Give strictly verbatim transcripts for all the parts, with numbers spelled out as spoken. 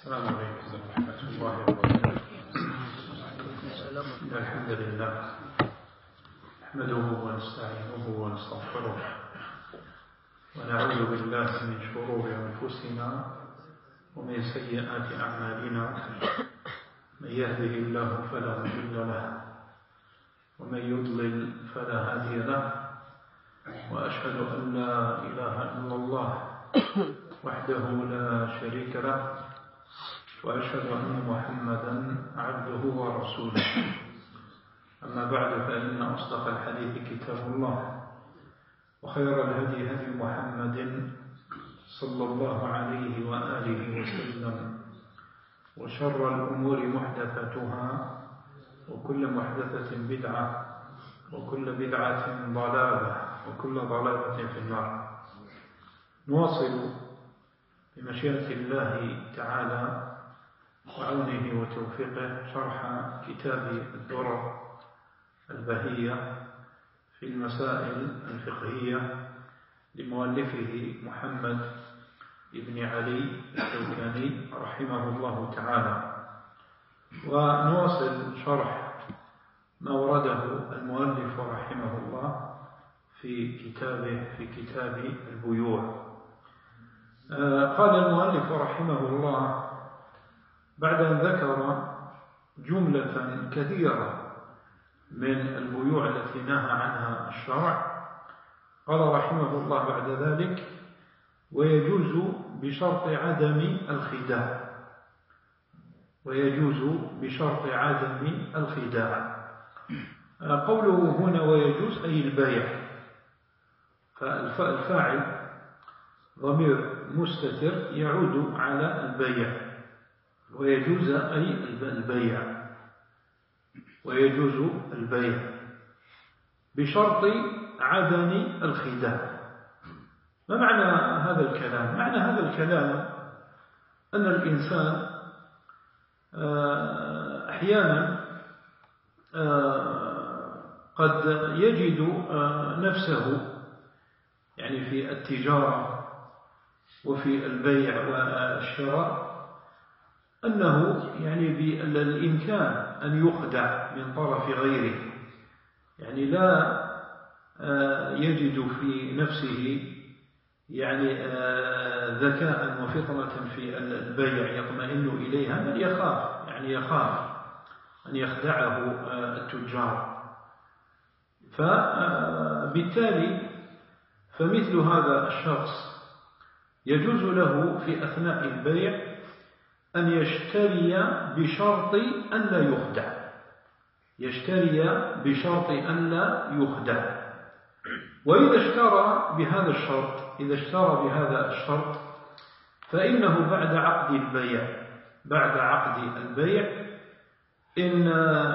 السلام عليكم ورحمة الله وبركاته. إن الحمد لله نحمده ونستعينه ونستغفره ونعوذ بالله من شرور أنفسنا ومن سيئات أعمالنا. من يهده الله فلا مضل له ومن يضلل فلا هادي له، وأشهد أن لا إله إلا الله وحده لا شريك له، وأشهد أن محمدا عبده ورسوله. أما بعد، فإن أصدق الحديث كتاب الله، وخير الهدي هدي محمد صلى الله عليه وآله وسلم، وشر الأمور محدثاتها، وكل محدثة بدعة، وكل بدعة ضلالة، وكل ضلالة في النار. نواصل بمشيئة الله تعالى وعونه وتوفيقه شرح كتاب الدرر البهية في المسائل الفقهية لمؤلفه محمد بن علي الشوكاني رحمه الله تعالى. ونواصل شرح ما ورده المؤلف رحمه الله في كتابه في كتاب البيوع. قال المؤلف رحمه الله بعد أن ذكر جملة كثيرة من البيوع التي نهى عنها الشرع، قال رحمه الله بعد ذلك: ويجوز بشرط عدم الخداع. ويجوز بشرط عدم الخداع. قوله هنا ويجوز أي البيع، فالفاعل ضمير مستتر يعود على البيع. ويجوز أي البيع، ويجوز البيع بشرط عدم الخداع. ما معنى هذا الكلام؟ معنى هذا الكلام أن الإنسان أحيانا قد يجد نفسه يعني في التجارة وفي البيع والشراء أنه يعني بالإمكان أن يخدع من طرف غيره، يعني لا يجد في نفسه يعني ذكاء وفطنة في البيع يطمئن إليها، بل يخاف يعني يخاف أن يخدعه التجار. فبالتالي فمثل هذا الشخص يجوز له في أثناء البيع أن يشتري بشرط أن لا يخدع. يشتري بشرط أن لا يخدع. وإذا اشترى بهذا الشرط إذا اشترى بهذا الشرط فإنه بعد عقد البيع بعد عقد البيع إن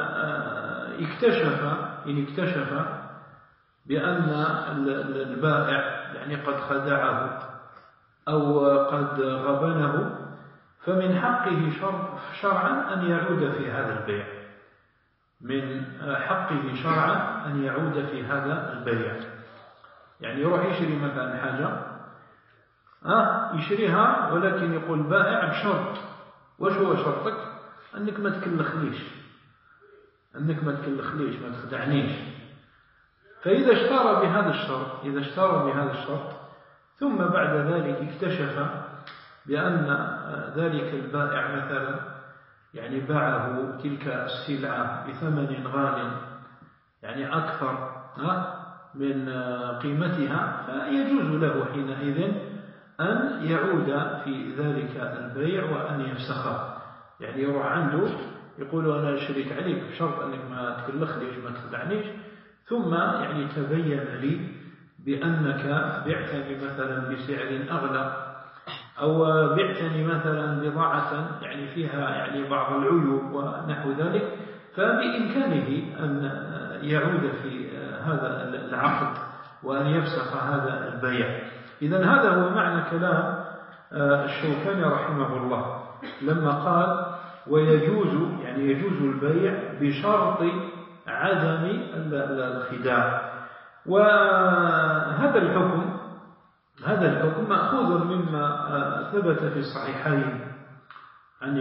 اكتشف إن اكتشف بأن البائع يعني قد خدعه أو قد غبنه، فمن حقه شرعا أن يعود في هذا البيع. من حقه شرعا أن يعود في هذا البيع. يعني يروح يشري مثلا حاجة أه يشريها، ولكن يقول بائع بشرط. وش هو شرطك؟ أنك ما تكلخنيش أنك ما تكلخنيش ما تخدعنيش. فإذا اشترى بهذا الشرط إذا اشترى بهذا الشرط ثم بعد ذلك اكتشف بأن ذلك البائع مثلا يعني باعه تلك السلعة بثمن غال يعني أكثر من قيمتها، فيجوز له حينئذ أن يعود في ذلك البيع وأن يفسخه. يعني يروح عنده يقول أنا شريت عليك بشرط أنك ما تكلخنيش ما تخدعنيش، ثم يعني تبين لي بأنك بعتني مثلا بسعر أغلى، أو بعتني مثلا بضاعة يعني فيها يعني بعض العيوب ونحو ذلك، فبإمكانه أن يعود في هذا العقد وأن يفسخ هذا البيع. إذن هذا هو معنى كلام الشوكاني رحمه الله لما قال ويجوز يعني يجوز البيع بشرط عدم الخداع. وهذا الحكم هذا الحكم مأخوذ مما ثبت في الصحيحين عن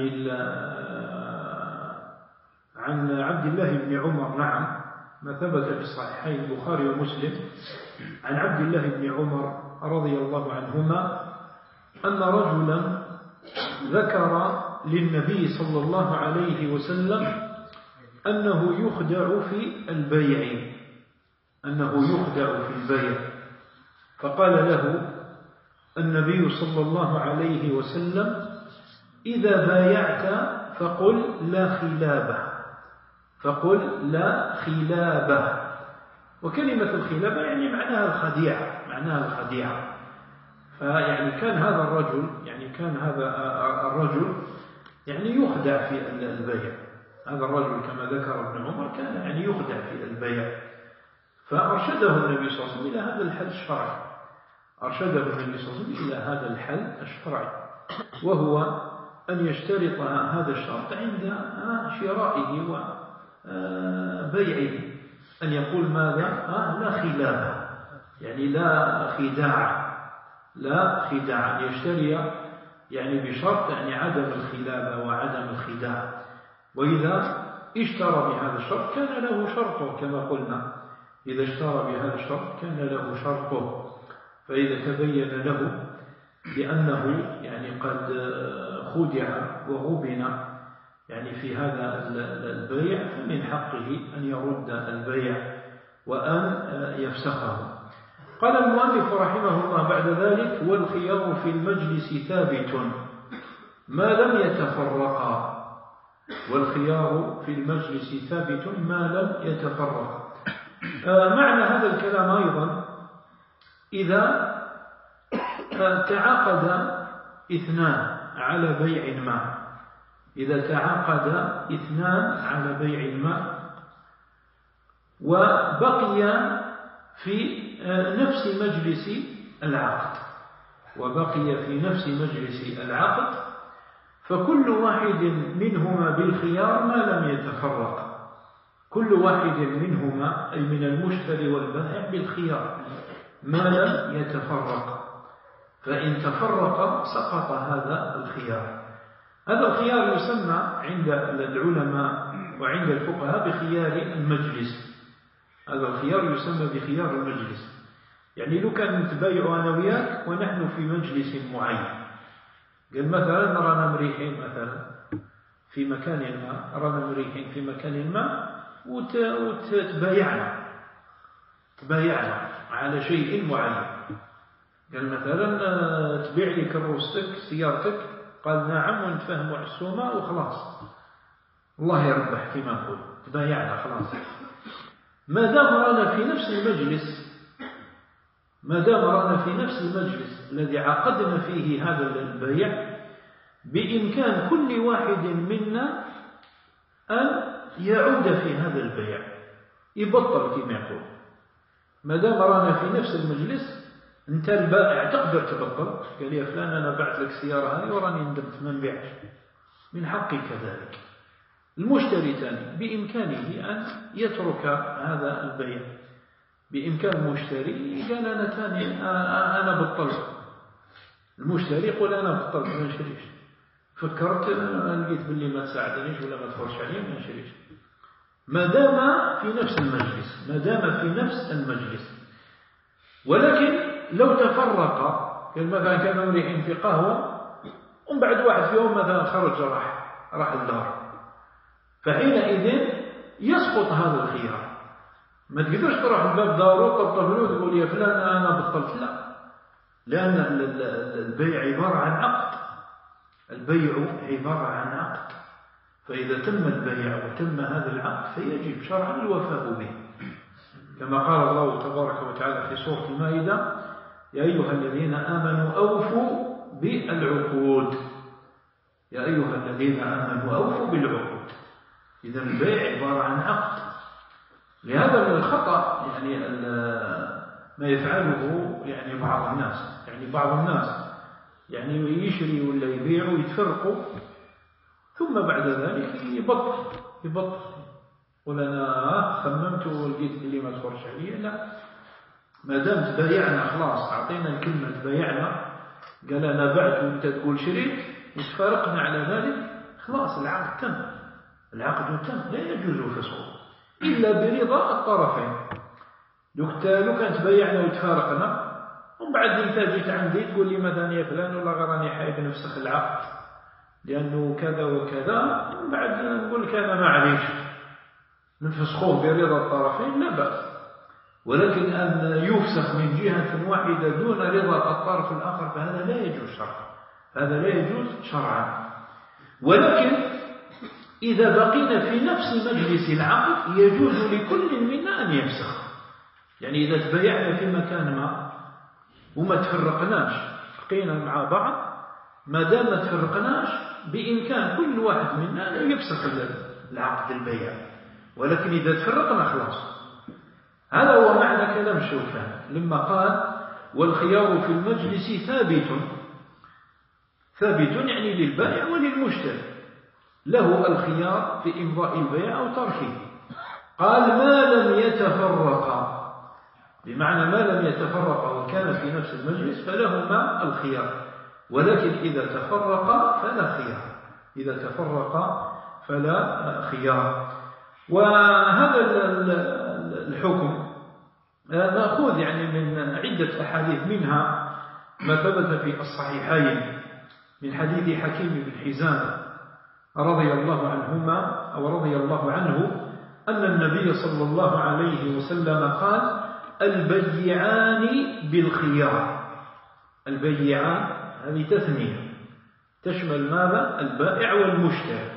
عن عبد الله بن عمر، نعم، ما ثبت في الصحيحين البخاري ومسلم عن عبد الله بن عمر رضي الله عنهما أن رجلا ذكر للنبي صلى الله عليه وسلم أنه يخدع في البيع أنه يخدع في البيع فقال له النبي صلى الله عليه وسلم: إذا بايعت فقل لا خلابة، فقل لا خلابة. وكلمة الخلابة يعني معناها الخديعة، معناها الخديعة. فيعني كان هذا الرجل يعني كان هذا الرجل يعني يخدع في البيع. هذا الرجل كما ذكر ابن عمر كان يعني يخدع في البيع، فأرشده النبي صلى الله عليه وسلم إلى هذا الحل الشرعي، أرشده النبي صلى الله عليه وسلم إلى هذا الحل الشرعي، وهو أن يشترط هذا الشرط عند شرائه وبيعه، أن يقول ماذا؟ لا خلابة، يعني لا خداع، لا خداع، يشتري يعني بشرط يعني عدم الخلابة وعدم الخداع. وإذا اشترى بهذا الشرط كان له شرطه كما قلنا، إذا اشترى بهذا الشرط كان له شرطه. فإذا تبين له بأنه يعني قد خدع وغبن يعني في هذا البيع فمن حقه أن يرد البيع وأن يفسخه. قال المؤلف رحمه الله بعد ذلك: والخيار في المجلس ثابت ما لم يتفرقا. والخيار في المجلس ثابت ما لم يتفرقا. معنى هذا الكلام أيضا إذا تعاقد اثنان على بيع ما، إذا تعاقد اثنان على بيع ما وبقي في نفس مجلس العقد وبقي في نفس مجلس العقد فكل واحد منهما بالخيار ما لم يتفرق. كل واحد منهما أي من المشتري والبائع بالخيار ما لم يتفرق، فإن تفرق سقط هذا الخيار. هذا الخيار يسمى عند العلماء وعند الفقهاء بخيار المجلس. هذا الخيار يسمى بخيار المجلس، يعني لو كان نتبايع أنا وياك ونحن في مجلس معين، قال مثلا رانا مريحين مثلا في مكان ما، رانا مريحين في مكان ما وتبايعنا تبايعنا على شيء معين. قال مثلا تبيع لي كروستك سيارتك، قال نعم، ونتفاهموا على السومة وخلاص، الله يربح كما نقول، تبايعنا خلاص. ما دام رانا في نفس المجلس ما دام رانا في نفس المجلس الذي عقدنا فيه هذا البيع، بإمكان كل واحد منا أن يعود في هذا البيع، يبطل كما يقول. ما دام رانا في نفس المجلس، انت البائع تقدر تبطل، قال يا فلان انا بعت لك السياره هذه وراني ندمت ما نبيعش، من حقي كذلك. المشتري ثاني بامكانه ان يترك هذا البيع، بامكان المشتري قال انا ثاني انا بطلت، المشتري يقول انا بطلت ما نشريش، فكرت لقيت باللي ما تساعدنيش ولا ما تفرش عليه ما نشريش. ما دام في نفس المجلس ما دام في نفس المجلس ولكن لو تفرق، كان مثلا كانوا مريحين في قهوة ومن بعد واحد فيهم مثلا خرج راح راح الدار، فحينئذ يسقط هذا الخيار. ما تقدرش تروح الباب داره وتطلب له تقول يا فلان انا بطلت، لا، لأن البيع عبارة عن عقد، البيع عبارة عن عقد، فإذا تم البيع وتم هذا العقد فيجب شرعا الوفاء به، كما قال الله تبارك وتعالى في سورة المائدة: يا أيها الذين آمنوا أوفوا بالعقود. يا أيها الذين آمنوا أوفوا بالعقود. إذا البيع عبارة عن عقد. لهذا من الخطأ يعني ما يفعله يعني بعض الناس، يعني بعض الناس يعني يشري ولا يبيع ويتفرقوا، ثم بعد ذلك يبطل يبطل يقول أنا خممت ولقيت اللي ما تفرش عليه. لا، ما دام تبايعنا خلاص، أعطينا الكلمة تبايعنا، قال أنا بعت وأنت تقول شريك، اتفارقنا على ذلك خلاص العقد تم، العقد تم لا يجوز فسخه إلا برضا الطرفين. لو كان تبايعنا وتفارقنا ومن بعد انت جيت عندي تقول لي مثلا يا فلان والله غراني حايب نفسخ العقد لأنه كذا وكذا، ومن بعد نقول لك أنا معليش نفسخوه برضا الطرفين لا بأس، ولكن أن يفسخ من جهة واحدة دون رضا الطرف الآخر فهذا لا يجوز شرعا، هذا لا يجوز شرعا. ولكن إذا بقينا في نفس مجلس العقد يجوز لكل منا أن يفسخ. يعني إذا تبايعنا في مكان ما وما تفرقناش بقينا مع بعض، ما دام ما تفرقناش بإمكان كل واحد منا أن يفسخ العقد البيع، ولكن إذا تفرقنا خلاص. هذا هو معنى كلام الشوكاني لما قال والخيار في المجلس ثابت، ثابت يعني للبائع وللمشتري، له الخيار في إمضاء البيع أو تركه. قال ما لم يتفرقا، بمعنى ما لم يتفرقا وكان في نفس المجلس فلهما الخيار، ولكن إذا تفرقا فلا خيار، إذا تفرقا فلا خيار. وهذا الحكم مأخوذ يعني من عدة أحاديث، منها ما ثبت في الصحيحين من حديث حكيم بن حزام رضي الله عنهما أو رضي الله عنه أن النبي صلى الله عليه وسلم قال البيعان بالخيار. البيعان هذه تثنية تشمل ماذا؟ البائع والمشتري.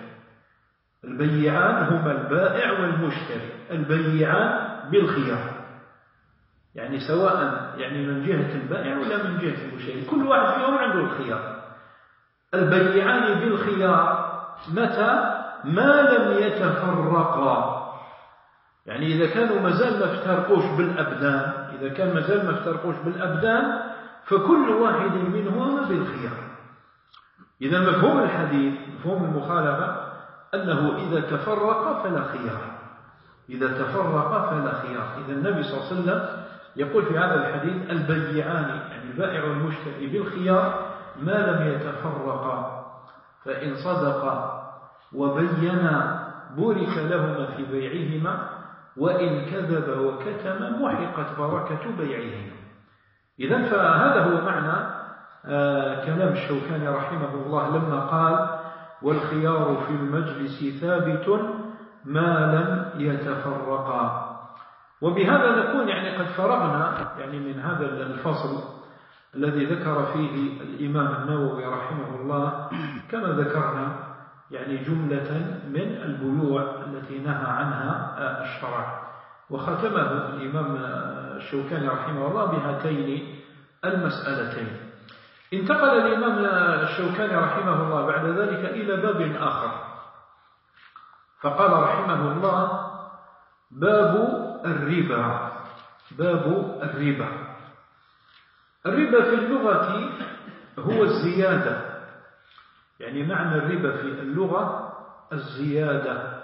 البيعان هما البائع والمشتري، البيعان بالخيار، يعني سواء يعني من جهة البائع ولا من جهة المشتري، كل واحد فيهم عنده الخيار. البيعان بالخيار متى؟ ما لم يتفرقا، يعني إذا كانوا مازال ما افترقوش بالأبدان، إذا كان مازال ما افترقوش بالأبدان فكل واحد منهما بالخيار. إذا مفهوم الحديث مفهوم المخالفة أنه إذا تفرق فلا خيار، إذا تفرق فلا خيار. إذا النبي صلى الله عليه وسلم يقول في هذا الحديث البيعان يعني البائع والمشتري بالخيار ما لم يتفرقا، فإن صدقا وبينا بورك لهما في بيعهما، وإن كذب وكتم محقت بركة بيعهما. إذن فهذا هو معنى آه كلام الشوكاني رحمه الله لما قال والخيار في المجلس ثابت ما لم يتفرقا. وبهذا نكون يعني قد فرغنا يعني من هذا الفصل الذي ذكر فيه الإمام النووي رحمه الله كما ذكرنا يعني جملة من البيوع التي نهى عنها الشرع، وختمه الإمام الشوكاني رحمه الله بهاتين المسألتين. انتقل الإمام الشوكاني رحمه الله بعد ذلك إلى باب آخر، فقال رحمه الله باب الربا. باب الربا. الربا في اللغة هو الزيادة، يعني معنى الربا في اللغة الزيادة.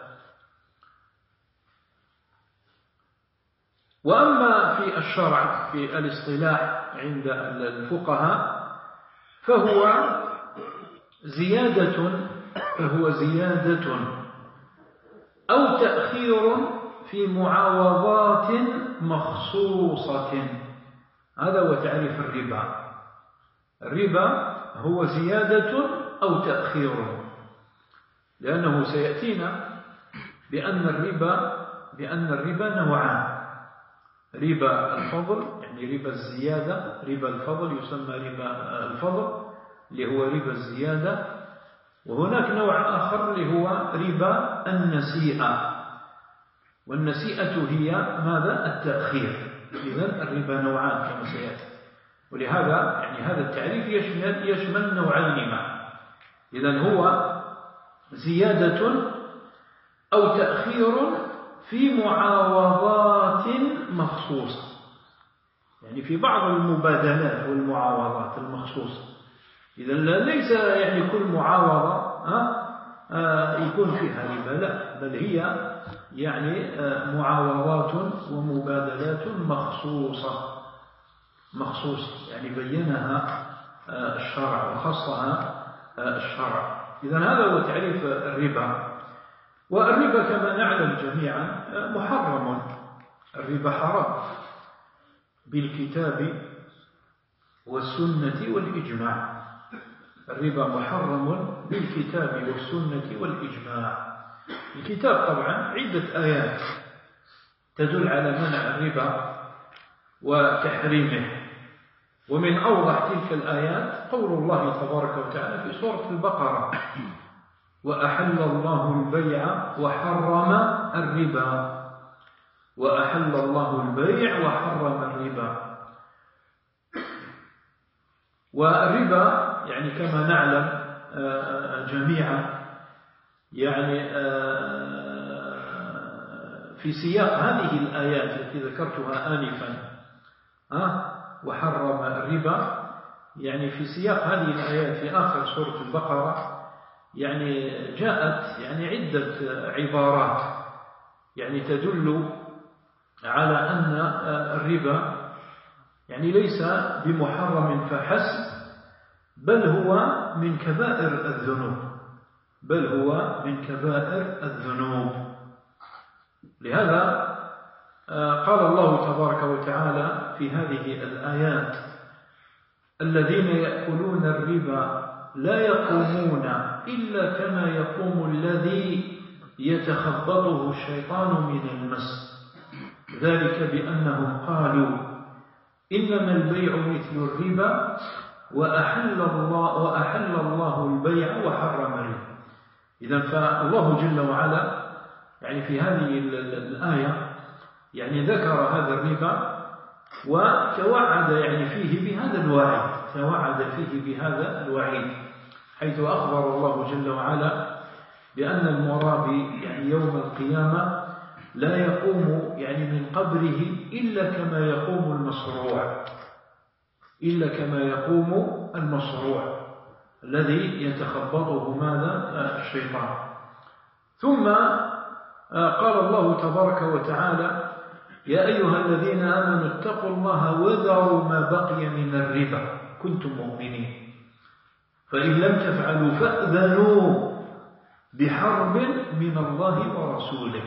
وأما في الشرع في الاصطلاح عند الفقهاء فهو زيادة فهو زيادة أو تأخير في معاوضات مخصوصة. هذا هو تعريف الربا. الربا هو زيادة أو تأخير، لأنه سيأتينا بأن الربا بأن الربا نوعان: ربا الفضل يعني ربا الزيادة، ربا الفضل يسمى ربا الفضل اللي هو ربا الزيادة، وهناك نوع آخر اللي هو ربا النسيئة، والنسيئة هي ماذا؟ التأخير. إذن الربا نوعان كما سيأتي، ولهذا يعني هذا التعريف يشمل يشمل نوعين معا. إذن هو زيادة أو تأخير في معاوضات مخصوصة، يعني في بعض المبادلات والمعاوضات المخصوصة. إذن ليس يعني كل معاوضة ها آه يكون فيها ربا، لا، بل هي يعني آه معاوضات ومبادلات مخصوصة مخصوصة يعني بينها آه الشرع وخصها الشرع. إذن هذا هو تعريف الربا. والربا كما نعلم جميعا محرم، الربا حرام بالكتاب والسنة والإجماع. الربا محرم بالكتاب والسنة والإجماع. الكتاب طبعا عدة آيات تدل على منع الربا وتحريمه، ومن أوضح تلك الآيات قول الله تبارك وتعالى في سورة البقرة: وأحل الله البيع وحرم الربا. وأحل الله البيع وحرم الربا. والربا يعني كما نعلم جميعا يعني في سياق هذه الآيات التي ذكرتها آنفا وحرم الربا، يعني في سياق هذه الآيات في آخر سورة البقرة يعني جاءت يعني عدة عبارات يعني تدل على أن الربا يعني ليس بمحرم فحسب، بل هو من كبائر الذنوب، بل هو من كبائر الذنوب. لهذا قال الله تبارك وتعالى في هذه الآيات: الذين يأكلون الربا لا يقومون إلا كما يقوم الذي يتخبطه الشيطان من المس، ذلك بأنهم قالوا إنما البيع مثل الربا وأحل الله, وأحل الله البيع وحرم الربا. إذن فالله جل وعلا يعني في هذه الآية يعني ذكر هذا الربا وتوعد يعني فيه بهذا الوعيد، توعد فيه بهذا الوعيد، حيث أخبر الله جل وعلا بأن المرابي يعني يوم القيامة لا يقوم يعني من قبره إلا كما يقوم المصروع، إلا كما يقوم المصروع الذي يتخبطه ماذا؟ الشيطان. ثم قال الله تبارك وتعالى: يا أيها الذين آمنوا اتقوا الله وذروا ما بقي من الربا كنتم مؤمنين، فإن لم تفعلوا فأذنوا بحرب من الله ورسوله.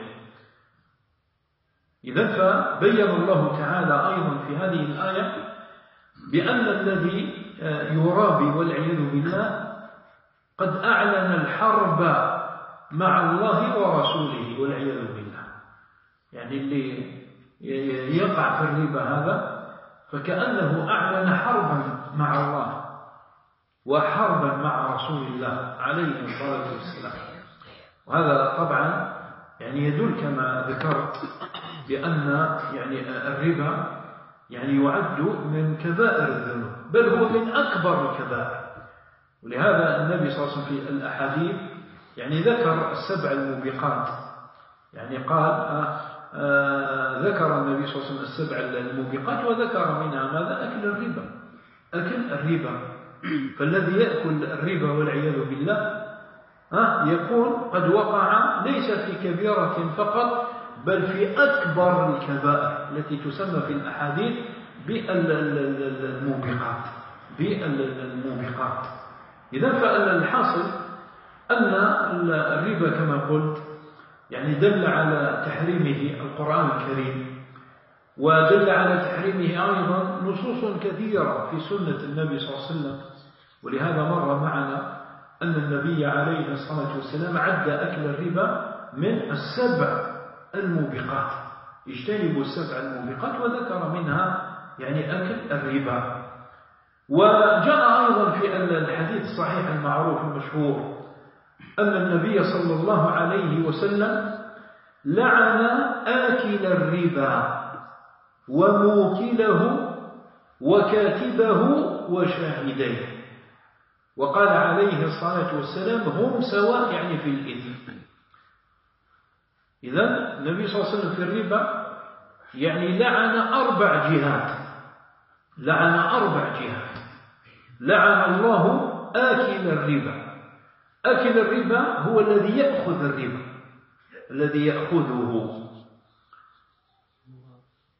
إذن فبين الله تعالى أيضا في هذه الآية بأن الذي يرابي والعياذ بالله قد أعلن الحرب مع الله ورسوله والعياذ بالله. يعني اللي يقع في الربا هذا فكأنه أعلن حربا مع الله وحربا مع رسول الله عليه الصلاة والسلام. وهذا طبعا يعني يدل كما ذكرت بأن يعني الربا يعني يعد من كبائر الذنوب، بل هو من أكبر الكبائر. ولهذا النبي صلى الله عليه وسلم في الأحاديث يعني ذكر السبع الموبقات، يعني قال آه آه ذكر النبي صلى الله عليه وسلم السبع الموبقات وذكر منها ماذا؟ أكل الربا، أكل الربا. فالذي يأكل الربا والعياذ بالله آه يكون قد وقع ليس في كبيرة فقط بل في أكبر الكبائر التي تسمى في الأحاديث بالموبقات بالموبقات. إذن فالحاصل أن الربا كما قلت يعني دل على تحريمه القرآن الكريم، ودل على تحريمه أيضا نصوص كثيرة في سنة النبي صلى الله عليه وسلم. ولهذا مر معنا أن النبي عليه الصلاة والسلام عد أكل الربا من السبع الموبقات، اجتنبوا السبع الموبقات، وذكر منها يعني أكل الربا. وجاء أيضا في الحديث الصحيح المعروف المشهور أن النبي صلى الله عليه وسلم لعن آكل الربا وموكله وكاتبه وشاهديه، وقال عليه الصلاة والسلام هم سواء يعني في الإثم. إذن النبي صلى الله عليه وسلم في الربا يعني لعن أربع جهات، لعن أربع جهات. لعن الله آكل الربا. آكل الربا هو الذي يأخذ الربا، الذي يأخذه.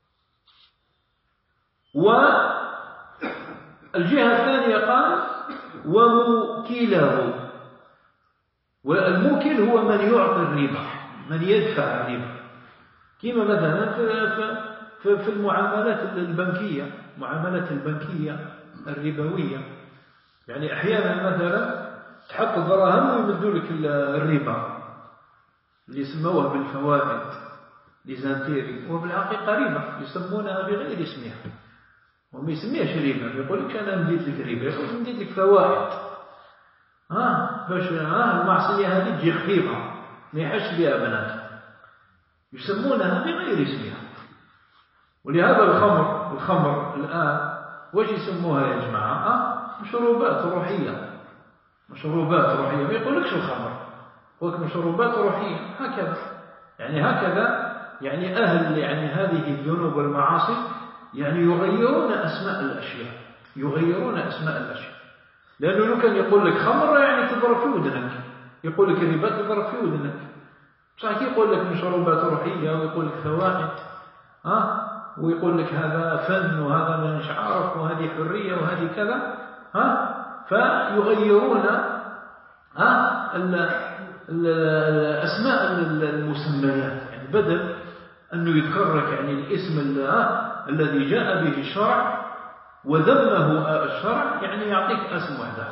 والجهة الثانية قال وموكله. والموكل هو من يعطي الربا، من يدفع الربا، كما مثلا في في المعاملات البنكية، معاملات البنكية الربوية. يعني أحيانا مثلا تحط دراهم ويمدوا لك الربا اللي يسموه بالفوائد ليزانتيري، وبالحقيقة ربا يسمونها بغير اسمها، وما يسميهاش ربا، يقول لك أنا مديت لك ربا، يقول مديت لك فوائد، ها باش ها المعصية هذه تجي خفيفة ما يحش بها بنات، يسمونها بغير اسمها. ولهذا الخمر الخمر الآن واش يسموها يا جماعة؟ أه؟ مشروبات روحية، مشروبات روحية، ما يقولكش الخمر، يقولك مشروبات روحية. هكذا يعني هكذا يعني أهل يعني هذه الذنوب والمعاصي يعني يغيرون أسماء الأشياء، يغيرون أسماء الأشياء. لأنه لو كان يقول لك خمر يعني تضرب في ودنك، يقول لك ربا تضرب في ودنك، صحيح يقول لك مشروبات روحية ويقول لك فوائد، ها ويقول لك هذا فن وهذا مش عارف وهذه حرية وهذه كذا، ها فيغيرون ها الأسماء المسميات، يعني بدل أنه يذكر لك يعني الاسم الذي جاء به الشرع وذمه الشرع، يعني يعطيك اسم وحده.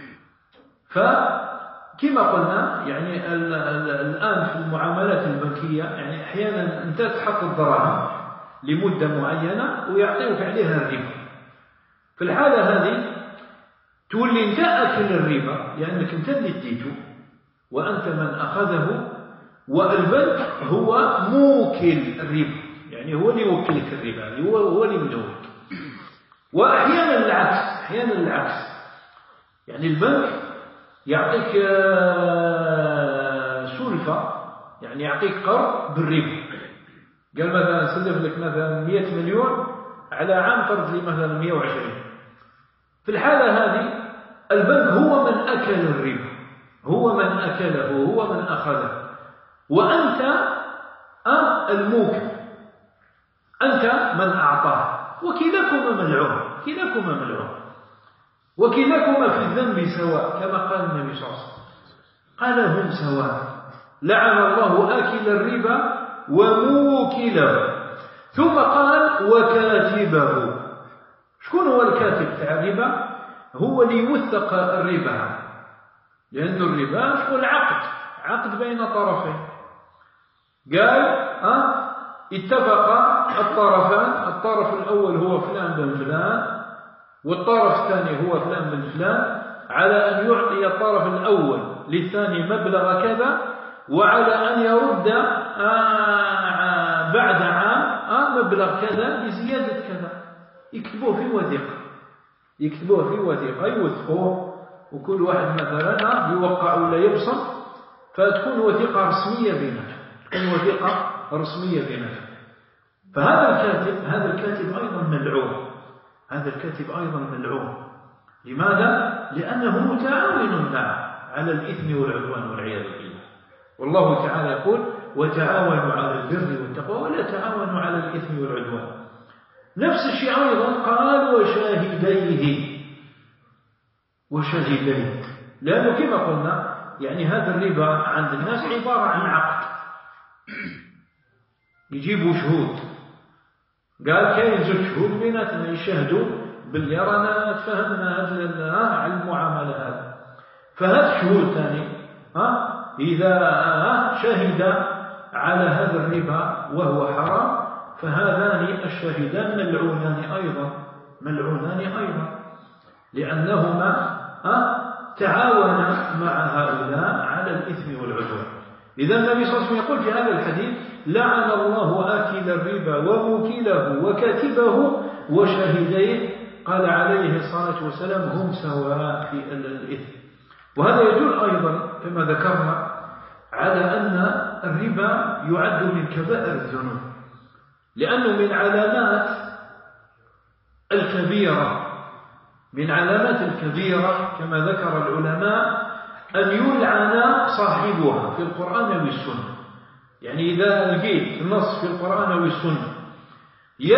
فكما قلنا يعني الآن في المعاملات البنكية يعني أحيانا أنت تحط الدراهم لمدة معينة ويعطيك عليها الربا. في الحالة هذه تولي انت أكل الربا لأنك انت اللي اديته وأنت من أخذه، والبنك هو موكل الربا، يعني هو اللي يوكلك الربا، هو هو اللي مدوك. وأحيانا العكس، أحيانا العكس، يعني البنك يعطيك سلفة، يعني يعطيك قرض بالربا، قال مثلا سلف لك مثلا مئة مليون على عام ترد لي مثلا مئة وعشرين. في الحالة هذه البنك هو من أكل الربا، هو من أكله، هو من أخذه، وأنت أه الموكل، أنت من أعطاه، وكلاكما ملعون، كلاكما ملعون، وكلاكما في الذنب سواء، كما قال النبي صلى الله عليه وسلم، قال هم سواء، لعن الله آكل الربا وموكله. ثم قال وكاتبه. شكون هو الكاتب تاع الربا؟ هو اللي يوثق الربا، لأن الربا شكون عقد، عقد بين طرفين. قال أه اتفق الطرفان، الطرف الأول هو فلان بن فلان والطرف الثاني هو فلان بن فلان، على أن يعطي الطرف الأول للثاني مبلغ كذا، وعلى أن يرد بعد عام مبلغ كذا لزيادة كذا. يكتبوه في وثيقة، يكتبوه في وثيقة يوثقوه، وكل واحد مثلا يوقع ولا يبصم، فتكون وثيقة رسمية بينهم، تكون وثيقة رسمية بينهم. فهذا الكاتب، هذا الكاتب أيضا ملعون، هذا الكاتب أيضا ملعون. لماذا؟ لأنه متعاون معه على الإثم والعدوان والعياذ بالله. والله تعالى يقول وتعاونوا على البر والتقوى ولا تعاونوا على الإثم والعدوان. نفس الشيء أيضا قال وشاهديه، وشاهديه، لأنه كما قلنا يعني هذا الربا عند الناس عبارة عن عقد، يجيبوا شهود، قال كاين زوج شهود بيناتنا يشهدوا باللي رانا تفهمنا هذا على المعاملة هذا. فهذا الشهود ثاني ها إذا شهد على هذا الربا وهو حرام، فهذان الشاهدان ملعونان أيضا، ملعونان أيضا، لأنهما تعاونا مع هؤلاء على الإثم والعدوان. إذا النبي صلى الله عليه وسلم يقول في هذا الحديث لعن الله آكل الربا وموكله وكاتبه وشاهديه، قال عليه الصلاة والسلام هم سواء في الإثم. وهذا يدل أيضا كما ذكرنا على أن الربا يعد من كبائر الذنوب، لأنه من علامات الكبيرة، من علامات الكبيرة كما ذكر العلماء أن يلعن صاحبها في القرآن والسنة. يعني إذا لقيت نص في القرآن والسنة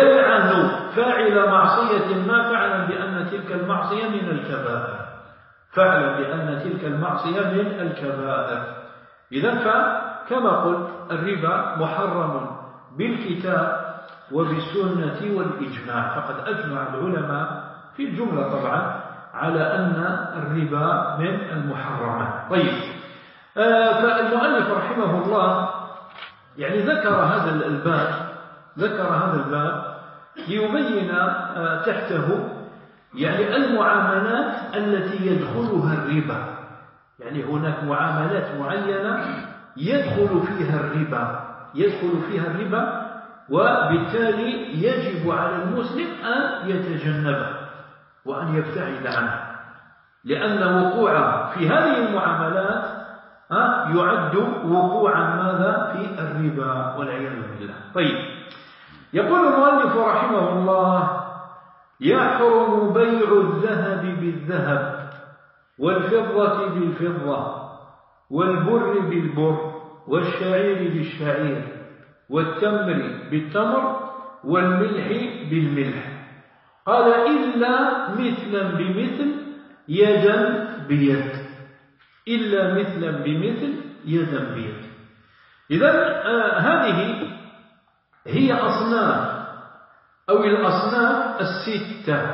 يلعن فاعل معصية ما، فعلا بأن تلك المعصية من الكبائر، فاعلم بأن تلك المعصية من الكبائر. إذا فكما قلت الربا محرم بالكتاب وبالسنة والإجماع، فقد أجمع العلماء في الجملة طبعا على أن الربا من المحرمات. طيب، آه فالمؤلف رحمه الله يعني ذكر هذا الباب ذكر هذا الباب ليبين آه تحته يعني المعاملات التي يدخلها الربا. يعني هناك معاملات معينة يدخل فيها الربا يدخل فيها الربا وبالتالي يجب على المسلم أن يتجنبه وأن يبتعد عنه، لأن وقوعه في هذه المعاملات يعد وقوعا ماذا في الربا والعياذ بالله. طيب، يقول المؤلف رحمه الله: يحرم بيع الذهب بالذهب والفضة بالفضة والبر بالبر والشعير بالشعير والتمر بالتمر والملح بالملح. قال: إلا مثلا بمثل يدا بيد إلا مثلا بمثل يدا بيد. إذن آه هذه هي أصناف أو الأصناف الستة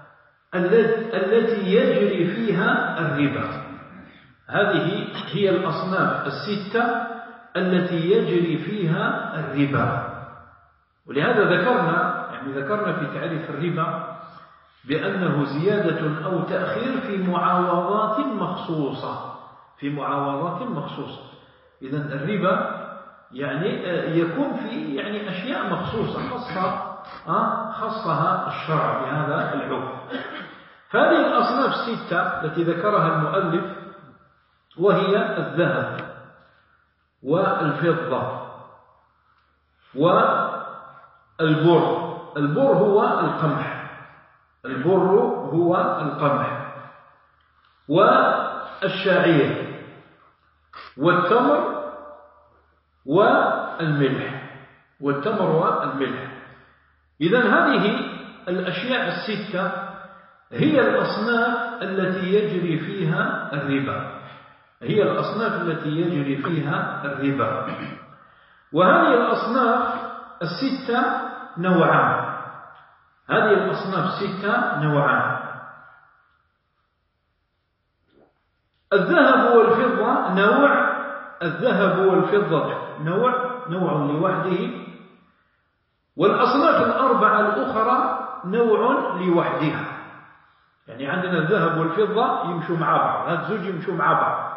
التي يجري فيها الربا. هذه هي الأصناف الستة التي يجري فيها الربا. ولهذا ذكرنا يعني ذكرنا في تعريف الربا بأنه زيادة أو تأخير في معاوضات مخصوصة في معاوضات مخصوصة. إذن الربا يعني يكون في يعني أشياء مخصوصة خاصة خصها الشرع بهذا الحكم. فهذه الأصناف الستة التي ذكرها المؤلف وهي الذهب والفضة والبر. البر هو القمح البر هو القمح والشعير والتمر والملح والتمر والملح. إذن هذه الأشياء الستة هي الأصناف التي يجري فيها الربا هي الأصناف التي يجري فيها الربا. وهذه الأصناف الستة نوعان هذه الأصناف الستة نوعان الذهب والفضة نوع الذهب والفضة نوع نوع لوحده، والأصناف الأربعة الأخرى نوع لوحدها. يعني عندنا الذهب والفضة يمشوا مع بعض، هذا الزوج يمشوا مع بعض.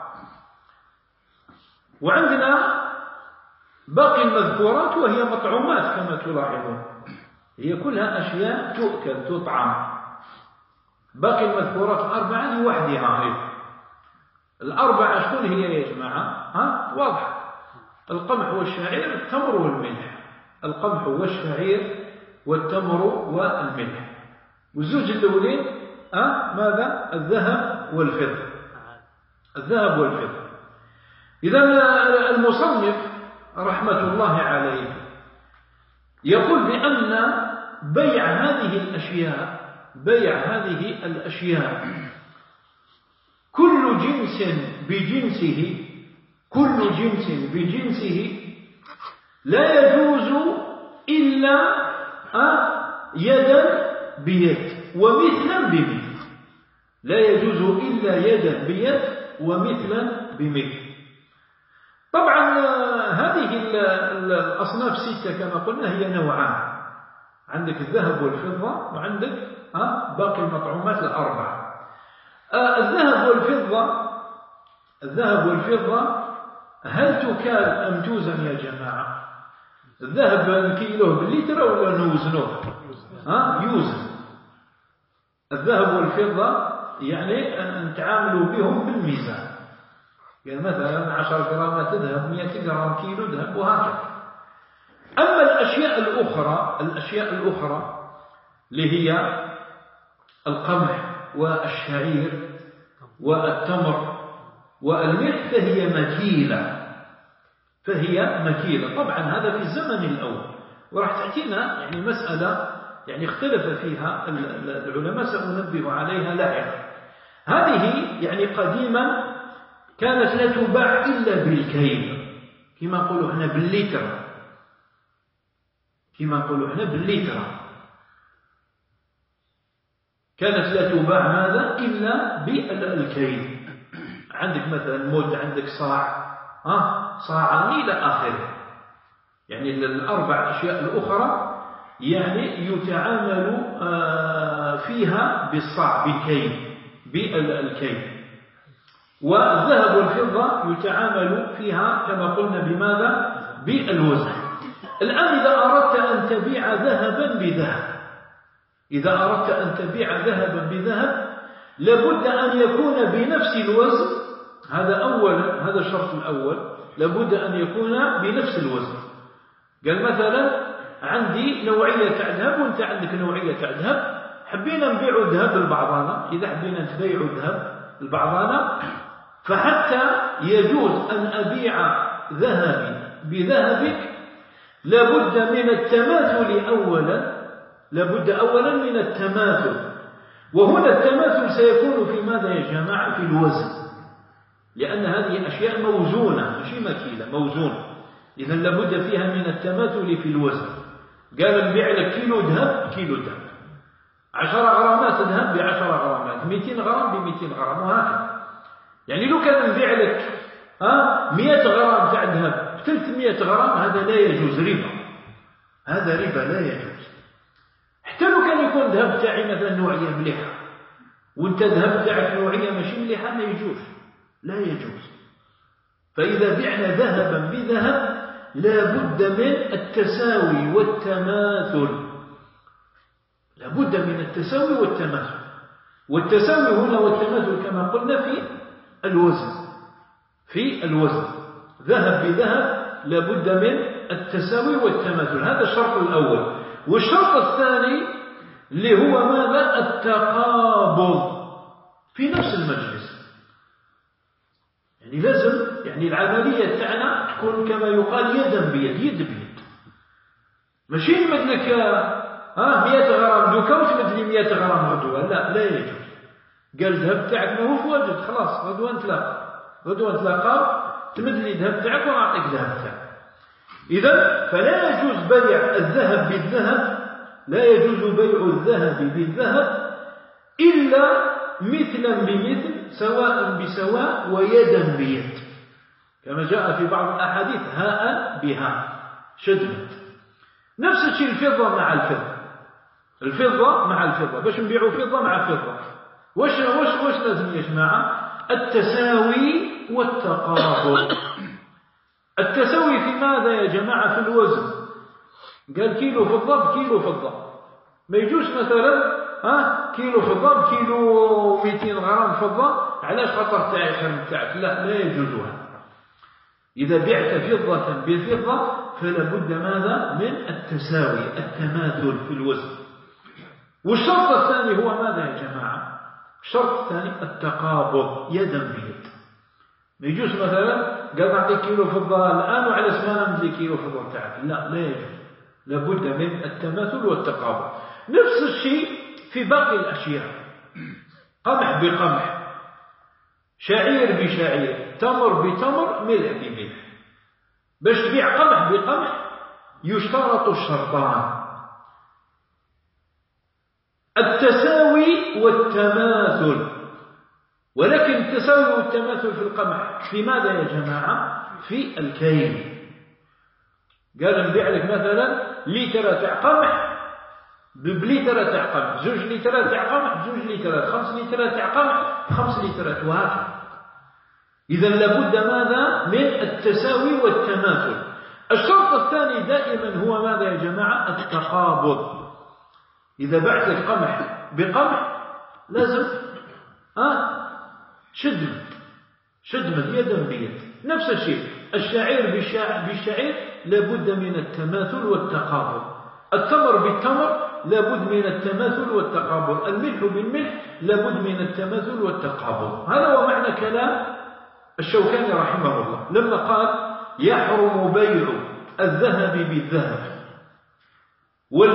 وعندنا باقي المذكورات وهي مطعومات كما تلاحظون، هي كلها أشياء تؤكل تطعم. باقي المذكورات الأربعة لوحدها أيضا. الأربعة شكون هي يا جماعة؟ ها واضح، القمح والشعير التمر والملح القمح والشعير والتمر والملح. والزوج الأولين ها ماذا؟ الذهب والفضة الذهب والفضة. إذا المصنف رحمة الله عليه يقول بأن بيع هذه الأشياء بيع هذه الأشياء كل جنس بجنسه كل جنس بجنسه لا يجوز إلا يدا بيد ومثلا بمثل لا يجوز إلا يدا بيد ومثلا بمثل. طبعا هذه الأصناف الستة كما قلنا هي نوعان، عندك الذهب والفضة وعندك باقي المطعومات الأربعة. الذهب والفضة الذهب والفضة هل تكال أم توزن يا جماعة؟ الذهب نكيلوه باللتر ولا نوزنوه؟ ها يوزن. الذهب والفضة يعني أن نتعاملوا بهم بالميزان، يعني مثلا عشر جرامات ذهب مئة جرام كيلو ذهب وهكذا. أما الأشياء الأخرى الأشياء الأخرى اللي هي القمح والشعير والتمر والملح فهي مكيلة فهي مكيلة. طبعا هذا في الزمن الأول، وراح تأتينا يعني مسألة يعني اختلف فيها العلماء سأنبه عليها لاحقا. هذه يعني قديما كانت لا تباع إلا بالكيل، كما نقولوا احنا بالليتر، كما نقولوا احنا بالليتر، كانت لا تباع ماذا إلا بالكيل. عندك مثلا مد، عندك صاع، ها صاعان إلى آخره، يعني الأربع أشياء الأخرى يعني يتعامل فيها بالصاع، بالكيل، بالكيل. والذهب والفضة يتعامل فيها كما قلنا بماذا؟ بالوزن. الآن إذا أردت أن تبيع ذهبا بذهب، إذا أردت أن تبيع ذهبا بذهب لابد أن يكون بنفس الوزن، هذا أولا، هذا الشرط الأول، لابد أن يكون بنفس الوزن. قال مثلا عندي نوعية تاع ذهب وانت عندك نوعية تاع ذهب، حبينا نبيع الذهب لبعضنا، إذا حبينا نبيع الذهب لبعضنا فحتى يجوز أن أبيع ذهبي بذهبك لابد من التماثل أولا، لابد أولا من التماثل. وهنا التماثل سيكون في ماذا يا جماعة؟ في الوزن، لأن هذه أشياء موزونة مش مكيلة، موزونة، إذا لابد فيها من التماثل في الوزن. قال نبيع لك كيلو ذهب كيلو ذهب، عشرة غرامات ذهب بعشرة غرامات، مئتين غرام بمئتين غرام، وهكذا. يعني لو كان نبيع لك ها مئة غرام تاع ذهب ثلاثمئة غرام، هذا لا يجوز، ربا، هذا ربا لا يجوز. حتى لو كان يكون ذهب تاعي مثلا نوعية مليحة وانت ذهب تاعك نوعية ماشي مليحة، ما يجوز، لا يجوز. فإذا بعنا ذهبا بذهب لابد من التساوي والتماثل، لابد من التساوي والتماثل. والتساوي هنا والتماثل كما قلنا في الوزن، في الوزن ذهب بذهب لابد من التساوي والتماثل، هذا الشرط الأول. والشرط الثاني اللي هو ماذا؟ التقابض في نفس المجلس. يعني لازم يعني العملية تاعنا تكون كما يقال يدا بيد، يد بيد، ماشي نمد لك ها مئة غرام دوكا وتمد لي مئة غرام غدوة، لا لا يجوز. قال الذهب تاعك ما هو واجد، خلاص غدوة نتلاقى، غدوة نتلاقى تمد لي الذهب تاعك ونعطيك الذهب تاعك. إذا فلا يجوز بيع الذهب بالذهب، لا يجوز بيع الذهب بالذهب إلا مثلا بمثل، سواء بسواء، ويدا بيد، كما جاء في بعض الأحاديث هاء بهاء، شدمت. نفس الشيء الفضة مع الفضة، الفضة مع الفضة، باش نبيعوا فضة مع فضة واش واش واش لازم يا جماعة؟ التساوي والتقابض. التساوي في ماذا يا جماعة؟ في الوزن. قال كيلو فضة بكيلو فضة، ما يجوش مثلا ها كيلو فضة بكيلو مئتين غرام فضة، علاش؟ خاطر تاعي خير من تاعك، لا لا يجوز هذا. إذا بعت فضة بالفضة فلا بد ماذا؟ من التساوي، التماثل في الوزن. والشرط الثاني هو ماذا يا جماعة؟ الشرط الثاني التقابض يدا بيد. ما يجوز مثلا قال نعطيك كيلو فضة الآن وعلى سنة نمد لي كيلو فضة تاعك، لا لا يجوز، لابد من التماثل والتقابض. نفس الشيء في باقي الأشياء، قمح بقمح، شعير بشعير، تمر بتمر، ملح بملح. باش تبيع قمح بقمح يشترط الشرطان: التساوي والتماثل. ولكن التساوي والتماثل في القمح في ماذا يا جماعة؟ في الكيل. قال نبيع لك مثلا لتر تاع قمح بليتر تاع قمح، زوج لترات تاع قمح زوج لترات، خمس لترات تاع قمح خمس لترات، وهكذا. إذا لابد ماذا؟ من التساوي والتماثل. الشرط الثاني دائما هو ماذا يا جماعة؟ التقابض. إذا بعت لك قمح بقمح لازم ها شدمت شدمت يدا بيد. نفس الشيء الشعير بالشعير لابد من التماثل والتقابض، التمر بالتمر لابد من التماثل والتقابض، الملح بالملح لابد من التماثل والتقابض. هذا هو معنى كلام الشوكاني رحمه الله لما قال: يحرم بيع الذهب بالذهب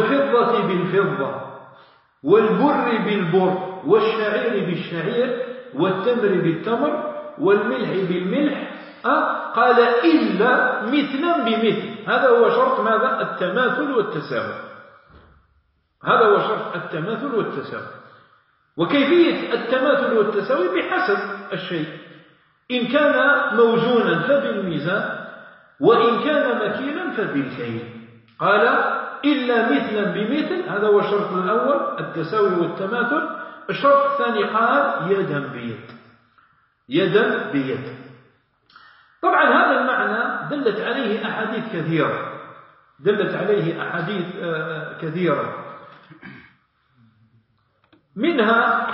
والفضة بالفضة والبر بالبر والشعير بالشعير والتمر بالتمر والملح بالملح. أه؟ قال إلا مثلا بمثل. هذا هو شرط ماذا؟ التماثل والتساوي. هذا هو شرط التماثل والتساوي. وكيفية التماثل والتساوي بحسب الشيء، إن كان موزونا فبالميزان، وإن كان مكيلا فبالكيل. قال إلا مثلا بمثل، هذا هو الشرط الأول التساوي والتماثل. الشرط الثاني قال يدا بيد، يدا بيد. طبعا هذا المعنى دلت عليه أحاديث كثيرة، دلت عليه أحاديث كثيرة، منها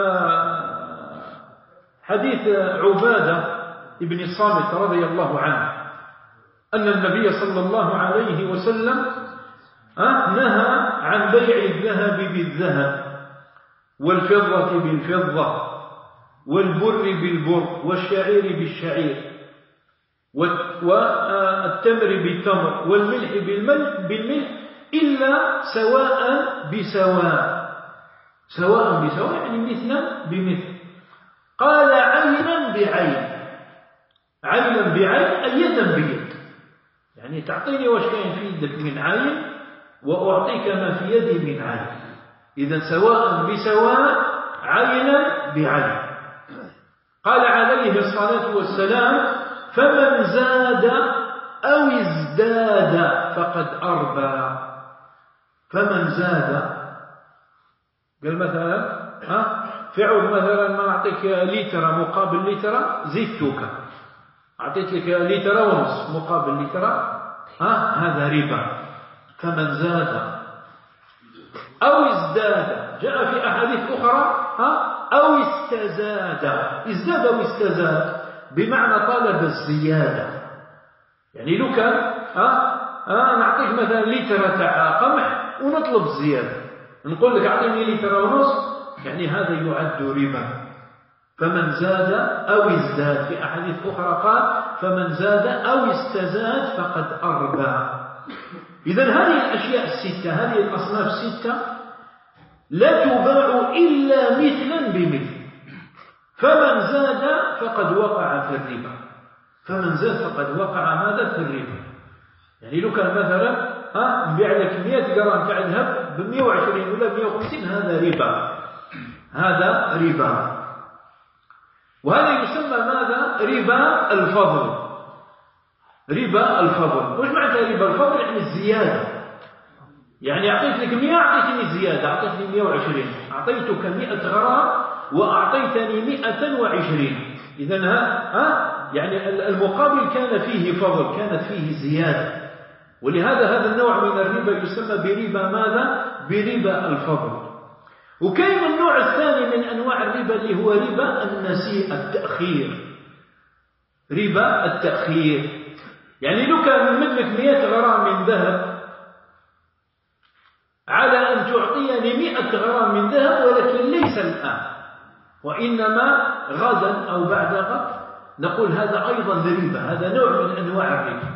حديث عبادة ابن الصامت رضي الله عنه أن النبي صلى الله عليه وسلم نهى عن بيع الذهب بالذهب والفضة بالفضة والبر بالبر والشعير بالشعير والتمر بالتمر والملح بالملح إلا سواء بسواء. سواء بسواء يعني مثلا بمثل. قال عينا بعين، عينا بعين أي يدا بيد، يعني تعطيني واش كاين في يدك من عين وأعطيك ما في يدي من عين. إذا سواء بسواء عينا بعين. قال عليه الصلاة والسلام فمن زاد أو ازداد فقد أربى. فمن زاد قال مثلا ها فعل مثلا ما أعطيك لتر مقابل لتر زدتك، أعطيت لك لتر ونص مقابل لتر، ها هذا ربا. فمن زاد أو ازداد، جاء في أحاديث أخرى ها أو استزاد. ازداد أو استزاد بمعنى طلب الزيادة، يعني لو كان ها ها نعطيك مثلا لتر تاع قمح ونطلب الزيادة، نقول لك أعطيني لتر ونص، يعني هذا يعد ربا. فمن زاد أو ازداد، في أحاديث أخرى قال فمن زاد أو استزاد فقد أربى. إذن هذه الأشياء الستة، هذه الأصناف الستة لا تباع إلا مثلا بمثل. فمن زاد فقد وقع في الربا. فمن زاد فقد وقع ماذا؟ في الربا. يعني لو كان مثلا ها نبيع لك مئة جرام تاع ذهب ب مئة وعشرين ولا مئة وخمسين، هذا ربا، هذا ربا. وهذا يسمى ماذا؟ ربا الفضل. ربا الفضل. وش معنى ربا الفضل؟ يعني الزيادة، يعني أعطيت لك مئة أعطيتني زيادة، أعطيتني مئة وعشرين، أعطيتك مئة غرام وأعطيتني مئة وعشرين. إذن ها, ها يعني المقابل كان فيه فضل، كانت فيه زيادة. ولهذا هذا النوع من الربا يسمى بربا ماذا؟ بربا الفضل. وكاين النوع الثاني من أنواع الربا اللي هو ربا النسيئة، التأخير. ربا التأخير، يعني لو كان نملك مئة غرام من ذهب على أن تعطيني مئة غرام من ذهب، ولكن ليس الآن وإنما غدا أو بعد غد، نقول هذا أيضا ربا، هذا نوع من أنواع الربا.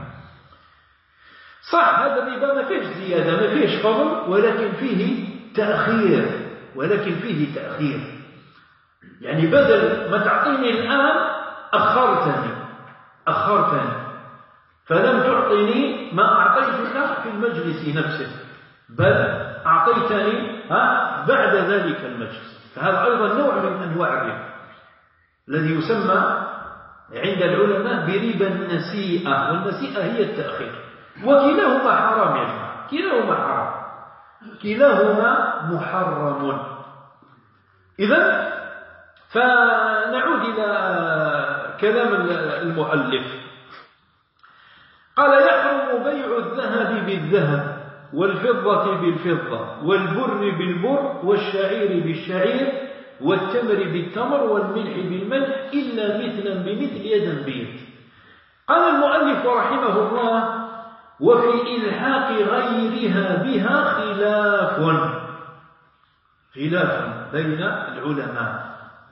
صح هذا الربا ما فيش زيادة، ما فيش فضل، ولكن فيه تأخير، ولكن فيه تأخير، يعني بدل ما تعطيني الآن أخرتني أخرتني فلم تعطيني ما أعطيتك في المجلس نفسه، بل أعطيتني ها بعد ذلك المجلس. فهذا أيضا نوع من أنواع الربا الذي يسمى عند العلماء بربا النسيئة، والنسيئة هي التأخير. وكلاهما حرام يا جماعة، كلاهما حرام، كلاهما محرم. إذن فنعود إلى كلام المؤلف. قال يحرم بيع الذهب بالذهب والفضة بالفضة والبر بالبر والشعير بالشعير والتمر بالتمر والملح بالملح إلا مثلا بمثل يدا بيد. قال المؤلف رحمه الله وفي إلحاق غيرها بها خلاف خلاف بين العلماء.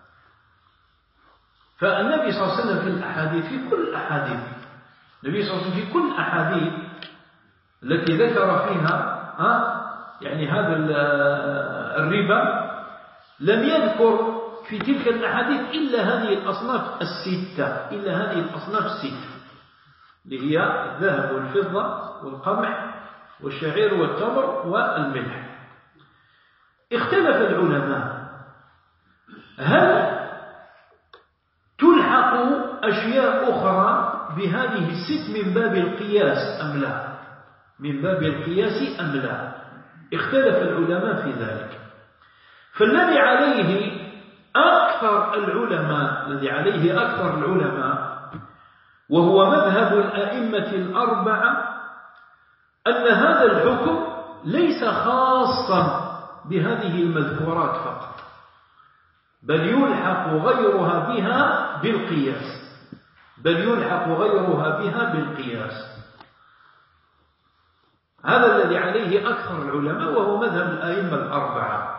فالنبي صلى الله عليه وسلم في الأحاديث، في كل الأحاديث، النبي صلى الله عليه وسلم في كل الأحاديث التي ذكر فيها ها يعني هذا الربا لم يذكر في تلك الأحاديث إلا هذه الأصناف الستة إلا هذه الأصناف الستة اللي هي الذهب والفضة والقمح والشعير والتمر والملح. اختلف العلماء هل تلحق أشياء أخرى بهذه الست من باب القياس أم لا من باب القياس أم لا. اختلف العلماء في ذلك. فالذي عليه أكثر العلماء الذي عليه أكثر العلماء وهو مذهب الأئمة الأربعة أن هذا الحكم ليس خاصا بهذه المذكورات فقط، بل يلحق غيرها بها بالقياس بل يلحق غيرها بها بالقياس. هذا الذي عليه أكثر العلماء وهو مذهب الأئمة الأربعة.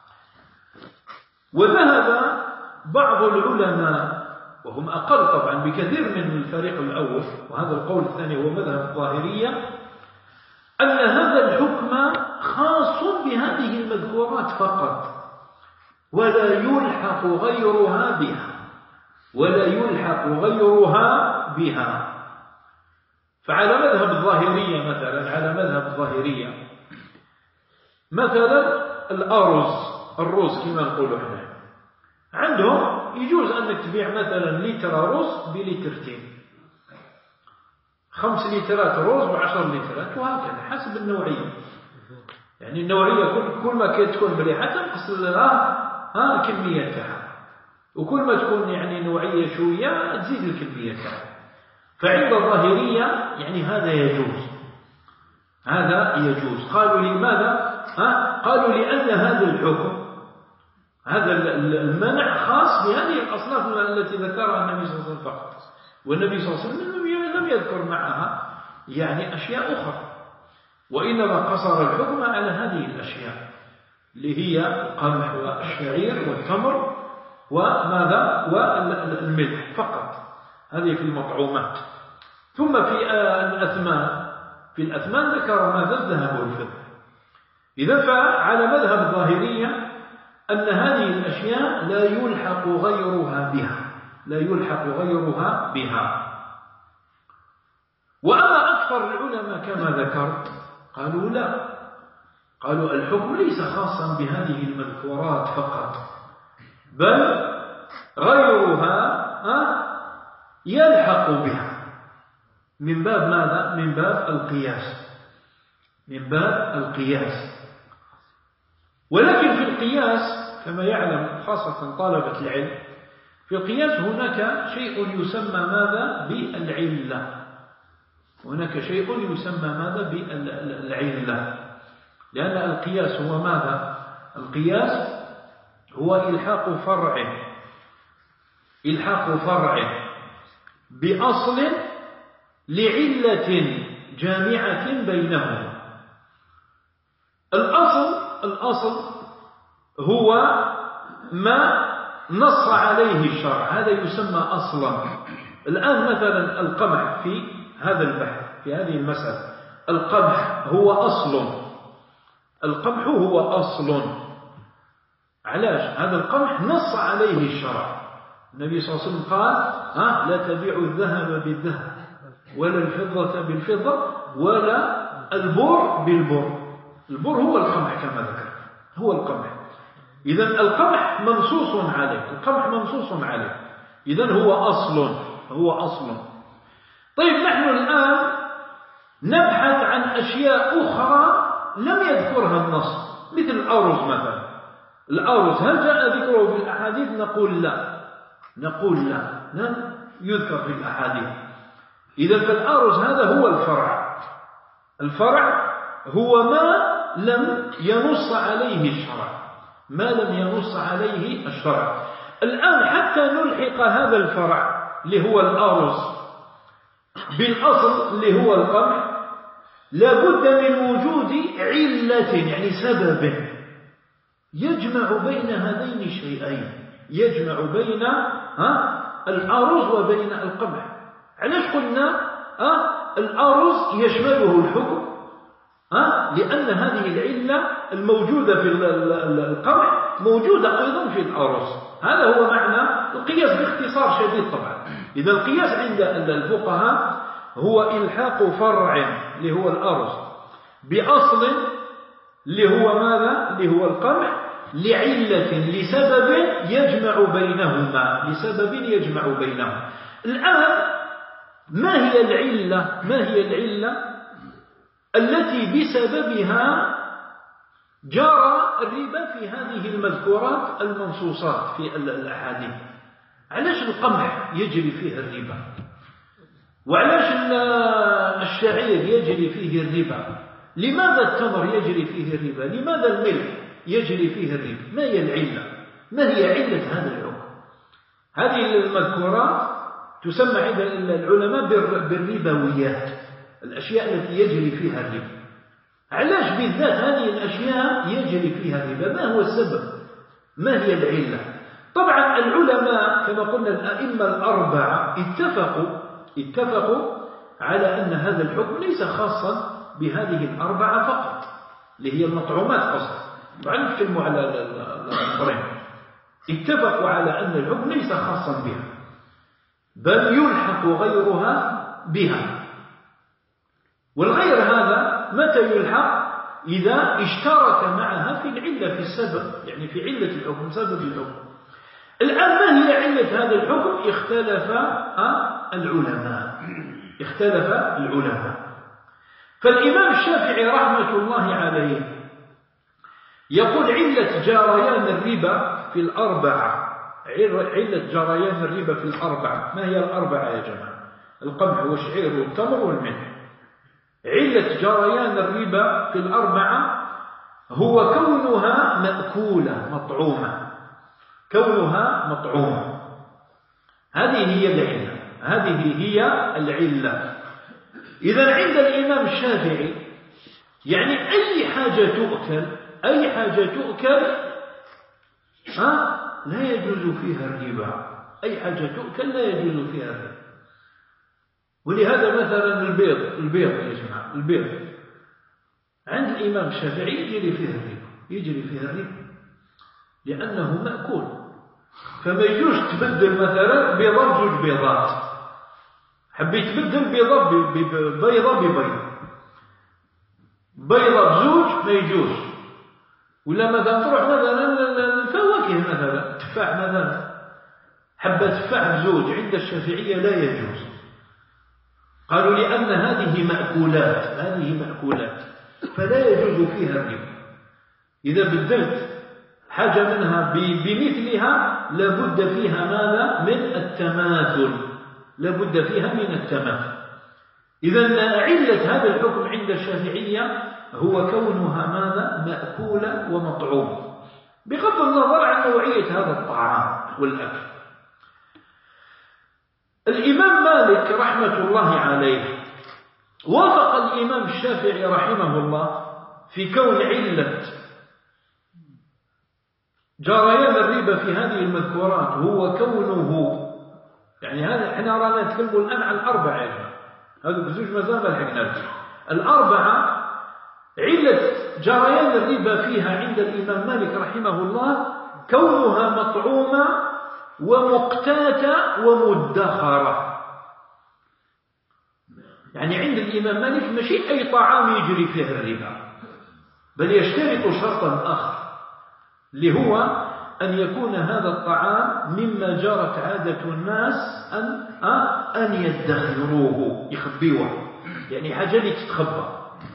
وذهب بعض العلماء وهم أقل طبعا بكثير من الفريق الأول، وهذا القول الثاني هو مذهب الظاهرية، أن هذا الحكم خاص بهذه المذكورات فقط ولا يلحق غيرها بها ولا يلحق غيرها بها. فعلى مذهب الظاهرية مثلا على مذهب الظاهرية مثلا الأرز الرز كما نقول احنا عندهم يجوز أنك تبيع مثلا لتر رز بلترتين، خمس لترات رز وعشر لترات وهكذا حسب النوعية. يعني النوعية كل كل ما كانت تكون مليحة تنقص لها ها الكمية تاعها، وكل ما تكون يعني نوعية شوية تزيد الكمية تاعها. فعند الظاهرية يعني هذا يجوز هذا يجوز. قالوا لماذا؟ ها؟ قالوا لأن هذا الحكم هذا المنع خاص بهذه الأصناف التي ذكرها النبي صلى الله عليه وسلم فقط، والنبي صلى الله عليه وسلم لم يذكر معها يعني أشياء أخرى، وإنما قصر الحكم على هذه الأشياء اللي هي القمح والشعير والتمر وماذا والملح فقط. هذه في المطعومات. ثم في الأثمان في الأثمان ذكر ماذا الذهب والفضة. إذا فعلى مذهب الظاهرية أن هذه الأشياء لا يلحق غيرها بها لا يلحق غيرها بها. وأما أكثر العلماء كما ذكرت قالوا لا، قالوا الحكم ليس خاصا بهذه المذكورات فقط بل غيرها يلحق بها من باب ماذا؟ من باب القياس من باب القياس. ولكن في القياس كما يعلم خاصة طلبة العلم في القياس هناك شيء يسمى ماذا؟ بالعلة. هناك شيء يسمى ماذا؟ بالعلة. لأن القياس هو ماذا؟ القياس هو إلحاق فرع إلحاق فرع بأصل لعلة جامعة بينهما. الأصل الأصل هو ما نص عليه الشرع، هذا يسمى أصلا. الآن مثلا القمح في هذا البحث في هذه المسألة القمح هو أصل القمح هو أصل. علاش؟ هذا القمح نص عليه الشرع. النبي صلى الله عليه وسلم قال ها لا تبيعوا الذهب بالذهب ولا الفضة بالفضة ولا البر بالبر. البر هو القمح كما ذكر هو القمح. إذن القمح منصوص عليه القمح منصوص عليه إذن هو أصل هو أصل. طيب نحن الآن نبحث عن أشياء أخرى لم يذكرها النص مثل الأرز مثلا. الأرز هل جاء ذكره في الأحاديث؟ نقول لا نقول لا لم يذكر في الأحاديث. إذن فالأرز هذا هو الفرع. الفرع هو ما لم ينص عليه الشرع ما لم ينص عليه الشرع. الآن حتى نلحق هذا الفرع اللي هو الأرز بالأصل اللي هو القمح لابد من وجود علة يعني سبب يجمع بين هذين الشيئين يجمع بين ها الأرز وبين القمح. علاش قلنا ها الأرز يشمله الحكم أه؟ لأن هذه العلة الموجودة في القمح موجودة أيضا في الأرز. هذا هو معنى القياس باختصار شديد. طبعا إذا القياس عند الفقهاء هو إلحاق فرع اللي هو الأرز بأصل اللي هو ماذا؟ اللي هو القمح، لعلة لسبب يجمع بينهما، لسبب يجمع بينهما. الآن ما هي العلة؟ ما هي العلة التي بسببها جرى الربا في هذه المذكورات المنصوصات في الأحاديث؟ علاش القمح يجري فيه الربا؟ وعلاش الشعير يجري فيه الربا؟ لماذا التمر يجري فيه الربا؟ لماذا الملح يجري فيه الربا؟ ما هي العلة؟ ما هي علة هذا الحكم؟ هذه المذكورات تسمى عند العلماء بالربويات، الأشياء التي يجري فيها الربا. علاش بالذات هذه الأشياء يجري فيها الربا؟ ما هو السبب؟ ما هي العلة؟ طبعا العلماء كما قلنا الأئمة الأربعة اتفقوا اتفقوا على أن هذا الحكم ليس خاصا بهذه الأربعة فقط اللي هي المطعومات قصد. طبعا نتكلموا على الأمرين. اتفقوا على أن الحكم ليس خاصا بها، بل يلحق غيرها بها. والغير هذا متى يلحق؟ إذا اشترك معها في العلة، في السبب، يعني في علة الحكم، سبب الحكم. الآن ما هي علة هذا الحكم؟ اختلف العلماء اختلف العلماء فالإمام الشافعي رحمة الله عليه يقول علة جريان الربا في الأربعة، علة جريان الربا في الأربعة. ما هي الأربعة يا جماعة؟ القمح والشعير والتمر والملح. علة جريان الربا في الأربعة هو كونها مأكولة مطعومة، كونها مطعومة. هذه هي العلة، هذه هي العلة. إذا عند الإمام الشافعي يعني أي حاجة تؤكل، أي حاجة تؤكل ها لا يجوز فيها الربا، أي حاجة تؤكل لا يجوز فيها الربا. ولهذا مثلا البيض، البيض يا جماعة، البيض عند الإمام الشافعي يجري فيها الربا، يجري فيها الربا لأنه مأكول. فما يجوز تبدل مثلا بيضة بزوج بيضات، حبيت تبدل بيضة ببيضة ببيضة، بيضة بزوج ما يجوز. ولا مثلا تروح مثلا الفواكه، مثلا التفاح، مثلا حبة تفاح بزوج عند الشافعية لا يجوز. قالوا لأن هذه مأكولات، هذه مأكولات فلا يجوز فيها الربا. إذا بدلت حاجة منها بمثلها لابد فيها ماذا؟ من التماثل، لابد فيها من التماثل. إذا علة هذا الحكم عند الشافعية هو كونها ماذا؟ مأكولة ومطعومة، بغض النظر عن نوعية هذا الطعام والأكل. الإمام مالك رحمة الله عليه وافق الإمام الشافعي رحمه الله في كون علة جريان الربا في هذه المذكورات هو كونه، يعني هذا احنا رانا نتكلم الآن عن الأربعة يا جماعة، هذا بزوج مازال ما لحقنا الأربعة. علة جريان الربا فيها عند الإمام مالك رحمه الله كونها مطعومة ومقتاتة ومدخرة. يعني عند الإمام مالك ماشي أي طعام يجري فيه الربا، بل يشترط شرطا آخر اللي هو أن يكون هذا الطعام مما جرت عادة الناس أن أن يدخروه، يخبيوه، يعني حاجة اللي تتخبى،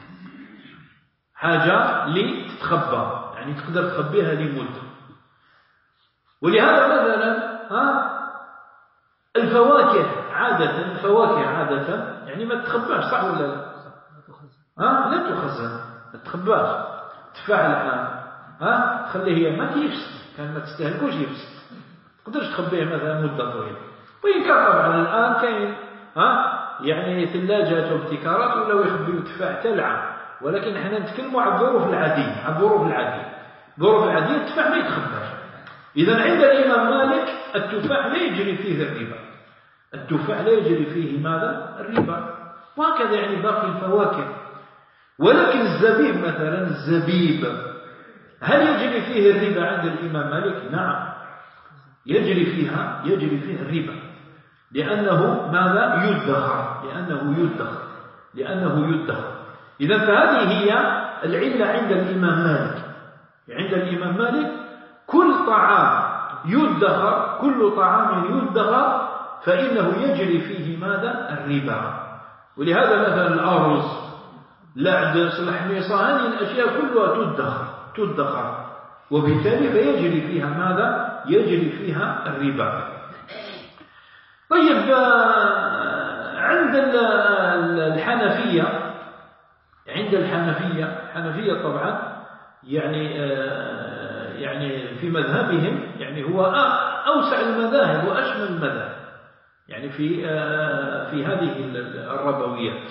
حاجة اللي تتخبى، يعني تقدر تخبيها لمدة. ولهذا مثلا ها الفواكه عادة، الفواكه عادة يعني ما تتخباش، صح ولا لا؟ ها لا تخزن، ما تتخباش. تفاح الآن ها تخليه ما تيفسد، كان ما تستهلكوش يفسد، تقدرش تخبيه مثلا مدة طويلة. وإن كان طبعا الآن كاين ها يعني ثلاجات وابتكارات ولاو يخبيو تفاح تلعب، ولكن احنا نتكلموا على الظروف العادية، على الظروف العادية. الظروف العادية التفاح ما يتخباش. إذا عند الإمام مالك التفاح لا يجري فيه الربا، التفاح لا يجري فيه ماذا؟ الربا. وهكذا يعني باقي الفواكه. ولكن الزبيب مثلا، الزبيب هل يجري فيه الربا عند الإمام مالك؟ نعم، يجري فيها يجري فيه الربا، لأنه ماذا؟ يدخر، لأنه يدخر لأنه يدخر إذا فهذه هي العلة عند الإمام مالك. عند الإمام مالك كل طعام يدخر، كل طعام يدخر فإنه يجري فيه ماذا؟ الربا. ولهذا مثلا الأرز، العدس، الحميصة، هذه الأشياء كلها تدخر تدخر وبالتالي فيجري فيها ماذا؟ يجري فيها الربا. طيب عند الحنفية عند الحنفية الحنفية طبعا يعني يعني في مذهبهم يعني هو أوسع المذاهب وأشمل المذاهب يعني في في هذه الربويات.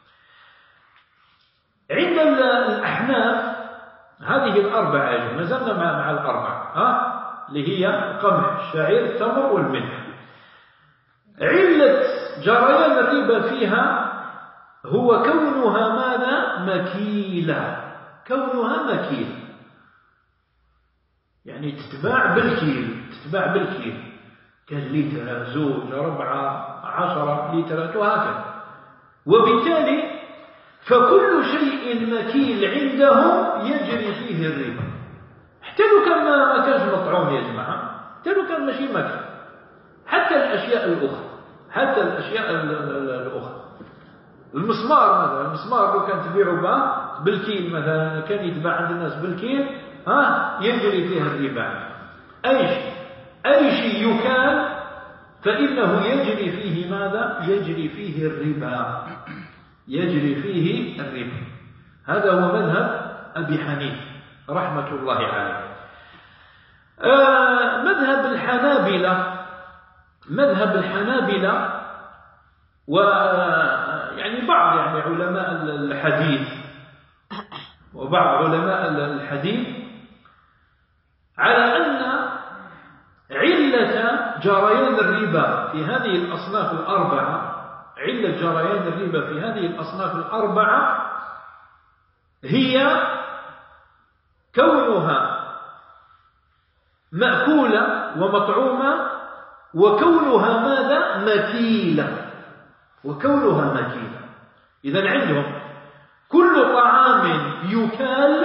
عند الأحناف هذه الأربعة، ما زلنا مع مع الأربعة ها اللي هي القمح، الشعير، التمر والملح. علة جريان الربا فيها هو كونها ماذا؟ مكيلة، كونها مكيلة يعني تتباع بالكيل، تتباع بالكيل، كاللتر، زوج، ربعة، عشرة لترات وهكذا. وبالتالي فكل شيء مكيل عندهم يجري فيه الربا، حتى لو كان ما كانش مطعوم يا جماعة، حتى لو كان ماشي مكيل، حتى الأشياء الأخرى حتى الأشياء الأخرى المسمار مثلا، المسمار لو كان تبيعه بالكيل مثلا، كان يتباع عند الناس بالكيل، ها يجري فيها الربا. أي شيء أي شيء يكال فإنه يجري فيه ماذا؟ يجري فيه الربا، يجري فيه الربا. هذا هو مذهب أبي حنيفة رحمة الله عليه. آه مذهب الحنابلة مذهب الحنابلة ويعني بعض يعني علماء الحديث وبعض علماء الحديث على أن علة جريان الربا في هذه الأصناف الأربعة علة جريان الربا في هذه الأصناف الأربعة هي كونها مأكولة ومطعومة، وكونها ماذا؟ مكيلة، وكونها مكيلة. إذن عندهم كل طعام يكال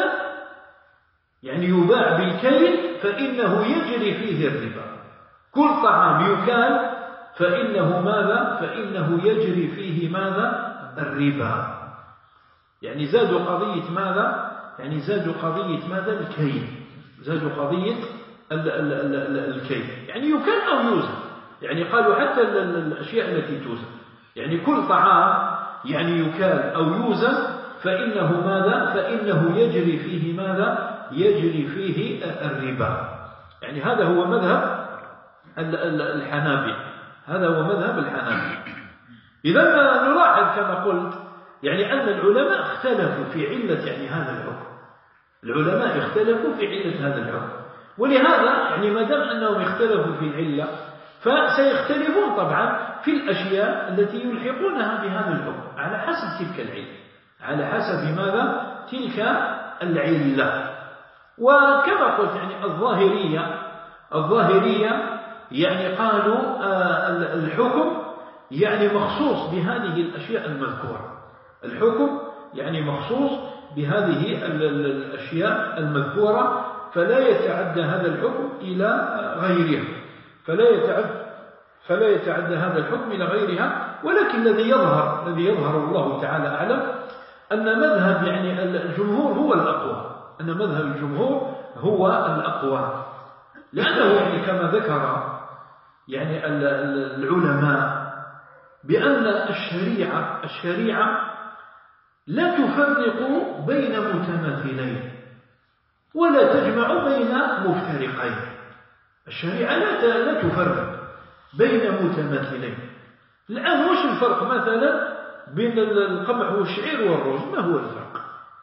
يعني يباع بالكيل فإنه يجري فيه الربا، كل طعام يكال فإنه ماذا؟ فإنه يجري فيه ماذا؟ الربا. يعني زادوا قضية ماذا؟ يعني زادوا قضية ماذا؟ الكيل، زادوا قضية ال ال ال ال الكيل، يعني يكال أو يوزن، يعني قالوا حتى الأشياء التي توزن، يعني كل طعام يعني يكال أو يوزن فإنه ماذا؟ فإنه يجري فيه ماذا؟ يجري فيه الربا. يعني هذا هو مذهب الحنابلة، هذا هو مذهب الحنابلة. إذا نلاحظ كما قلت يعني أن العلماء اختلفوا في علة يعني هذا الحكم، العلماء اختلفوا في علة هذا الحكم، ولهذا يعني ما دام أنهم اختلفوا في العلة فسيختلفون طبعا في الأشياء التي يلحقونها بهذا الحكم على حسب تلك العلة، على حسب ماذا؟ تلك العلة. وكما قلت يعني الظاهرية الظاهرية يعني قالوا آه الحكم يعني مخصوص بهذه الأشياء المذكورة، الحكم يعني مخصوص بهذه الأشياء المذكورة، فلا يتعدى هذا الحكم إلى غيرها، فلا يتعدى فلا يتعدى هذا الحكم إلى غيرها. ولكن الذي يظهر الذي يظهر الله تعالى أعلم أن مذهب يعني الجمهور هو الأقوى، أن مذهب الجمهور هو الأقوى، لأنه يعني كما ذكر يعني العلماء بأن الشريعة الشريعة لا تفرق بين متماثلين ولا تجمع بين مفترقين، الشريعة لا لا تفرق بين متماثلين. الآن وش الفرق مثلا بين القمح والشعير والرز؟ ما هو الفرق؟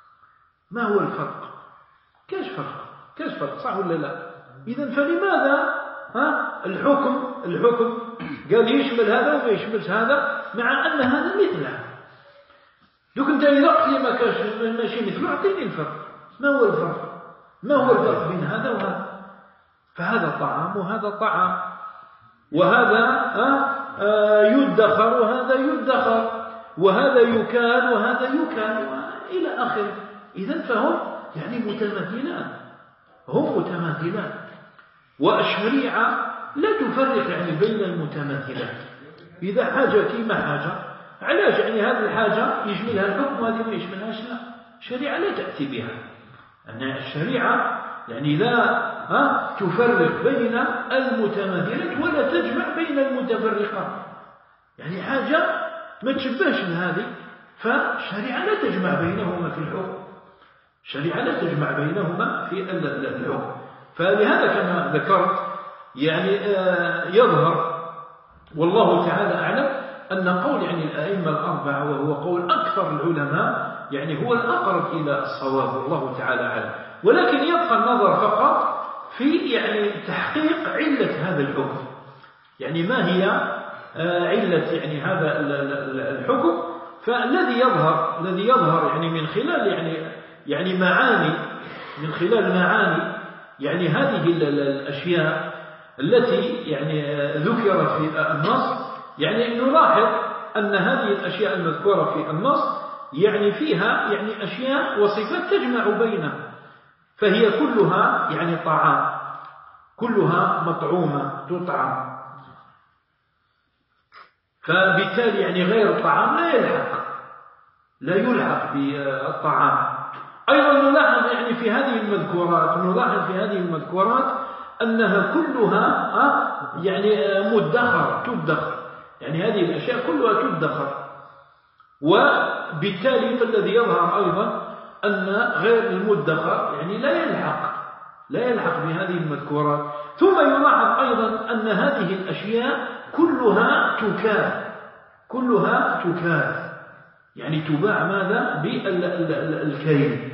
ما هو الفرق؟ كاش فرق؟ كاش فرق صح ولا لا؟ إذن فلماذا ها الحكم الحكم قال يشمل هذا وما يشملش هذا مع أن هذا مثل هذا؟ دوك أنت إذا قلت لي ما كاش ماشي مثله أعطيني الفرق. ما هو الفرق؟ ما هو الفرق بين هذا وهذا؟ فهذا طعام وهذا طعام، وهذا آه يدخر وهذا يدخر، وهذا يكال وهذا يكال إلى آخره. إذن فهم يعني متماثلان، هم متماثلان. والشريعة لا تفرق يعني بين المتماثلات. إذا حاجة كيما حاجة، علاش يعني هذه الحاجة يشملها الحكم وهذه ما يشملهاش؟ لا، الشريعة لا تأتي بها. أن الشريعة يعني لا ها تفرق بين المتماثلات ولا تجمع بين المتفرقات. يعني حاجة ما تشبهش هذه، فالشريعة لا تجمع بينهما في الحكم، الشريعة لا تجمع بينهما في الحكم. فلهذا كما ذكرت يعني يظهر والله تعالى أعلم أن قول يعني الأئمة الأربعة وهو قول أكثر العلماء يعني هو الأقرب إلى الصواب والله تعالى أعلم. ولكن يبقى النظر فقط في يعني تحقيق علة هذا الحكم، يعني ما هي علة يعني هذا الحكم. فالذي يظهر الذي يظهر يعني من خلال يعني يعني معاني من خلال معاني يعني هذه الأشياء التي يعني ذكرت في النص، يعني نلاحظ أن هذه الأشياء المذكورة في النص يعني فيها يعني أشياء وصفات تجمع بينها، فهي كلها يعني طعام، كلها مطعومة تطعم. فبالتالي يعني غير الطعام لا يلحق لا يلحق بالطعام. أيضا نلاحظ يعني في هذه المذكورات نلاحظ في هذه المذكورات أنها كلها يعني مدخرة تدخر، يعني هذه الأشياء كلها تدخر. وبالتالي فالذي يظهر أيضا أن غير المدخر يعني لا يلحق لا يلحق بهذه المذكورات. ثم يلاحظ أيضا أن هذه الأشياء كلها تكال كلها تكال يعني تباع ماذا؟ بالكيل،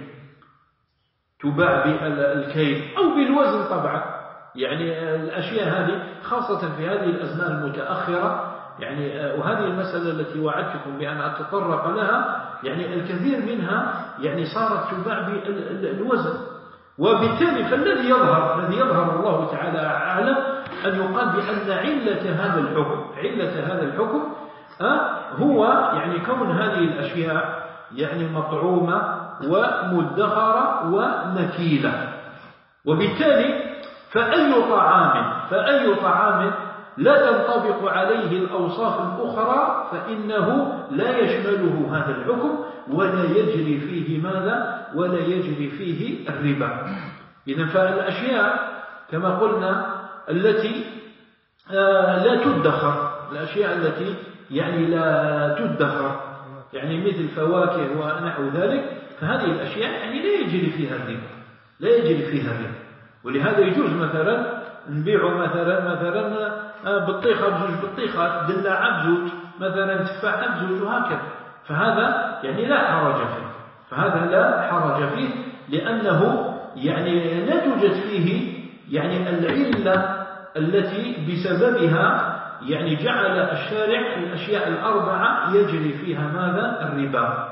تباع بالكيل أو بالوزن طبعا. يعني الأشياء هذه خاصة في هذه الأزمان المتأخرة يعني، وهذه المسألة التي وعدتكم بأن أتطرق لها، يعني الكثير منها يعني صارت تباع بالوزن. وبالتالي فالذي يظهر الذي يظهر الله تعالى أعلم أن يقال بأن علة هذا الحكم علة هذا الحكم هو يعني كون هذه الأشياء يعني مطعومة ومدخرة ومكيلة. وبالتالي فأي طعام فأي طعام لا تنطبق عليه الأوصاف الأخرى فإنه لا يشمله هذا الحكم ولا يجري فيه ماذا؟ ولا يجري فيه الربا. إذن فالأشياء كما قلنا التي لا تدخر، الأشياء التي يعني لا تدخر يعني مثل فواكه ونحو ذلك، فهذه الأشياء يعني لا يجري فيها الربا لا يجري فيها الربا. ولهذا يجوز مثلا نبيع مثلا مثلا بطيخة بزوج بطيخات، دلاعة بزوج مثلا، تفاحة بزوج، وهكذا. فهذا يعني لا حرج فيه فهذا لا حرج فيه لأنه يعني لا توجد فيه يعني العلة التي بسببها يعني جعل الشارع الأشياء الأربعة يجري فيها ماذا؟ الربا.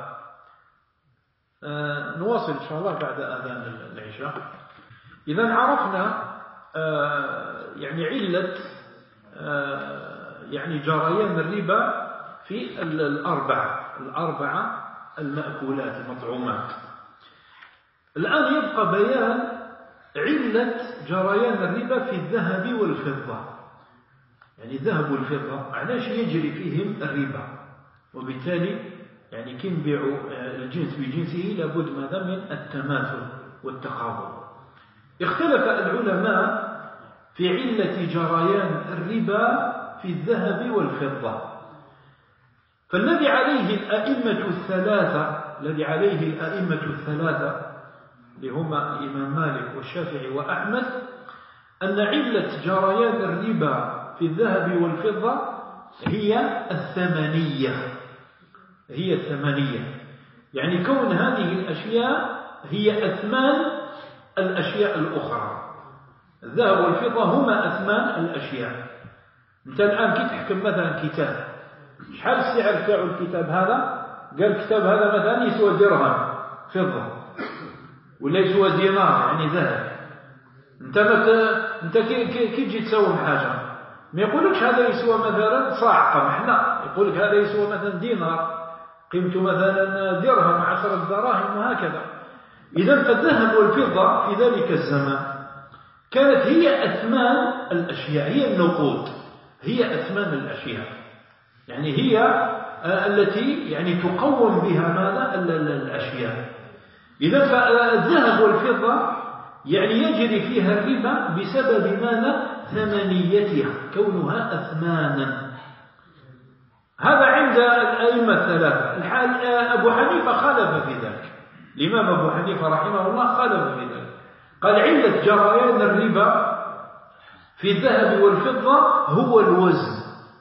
آه نواصل إن شاء الله بعد أذان العشاء. إذا عرفنا آه يعني علة آه يعني جريان الربا في الأربعة الأربعة المأكولات المطعومات. الآن يبقى بيان علة جريان الربا في الذهب والفضة. يعني الذهب والفضة علاش يجري فيهم الربا؟ وبالتالي يعني كي نبيعوا الجنس بجنسه لابد ماذا؟ من التماثل والتقابل. اختلف العلماء في علة جريان الربا في الذهب والفضة. فالذي عليه الأئمة الثلاثة الذي عليه الأئمة الثلاثة اللي هما الإمام مالك والشافعي وأحمد أن علة جريان الربا في الذهب والفضة هي الثمنية هي الثمنية يعني كون هذه الأشياء هي أثمان الأشياء الأخرى. الذهب والفضة هما أثمان الأشياء. أنت الآن كي تحكم مثلا كتاب، شحال السعر تاع الكتاب هذا؟ قال الكتاب هذا مثلا يسوى درهم فضة ولا يسوى دينار يعني ذهب، انت مت... انت كي كي تجي تسوي حاجه ما يقولكش هذا يسوى مثلا صاع قمح، لا، يقولك هذا يسوى مثلا دينار قيمته مثلا درهم عشرة دراهم وهكذا. اذا فالذهب والفضه في ذلك الزمان كانت هي اثمان الاشياء، هي النقود، هي اثمان الاشياء، يعني هي التي يعني تقوم بها ماذا الاشياء. اذا فالذهب والفضه يعني يجري فيها الربا بسبب ماذا؟ ثمنيتها، كونها أثمانا. هذا عند الأئمة الثلاثة. الحال أبو حنيفة خالف في ذلك، الإمام أبو حنيفة رحمه الله خالف في ذلك، قال علة جريان الربا في الذهب والفضة هو الوزن،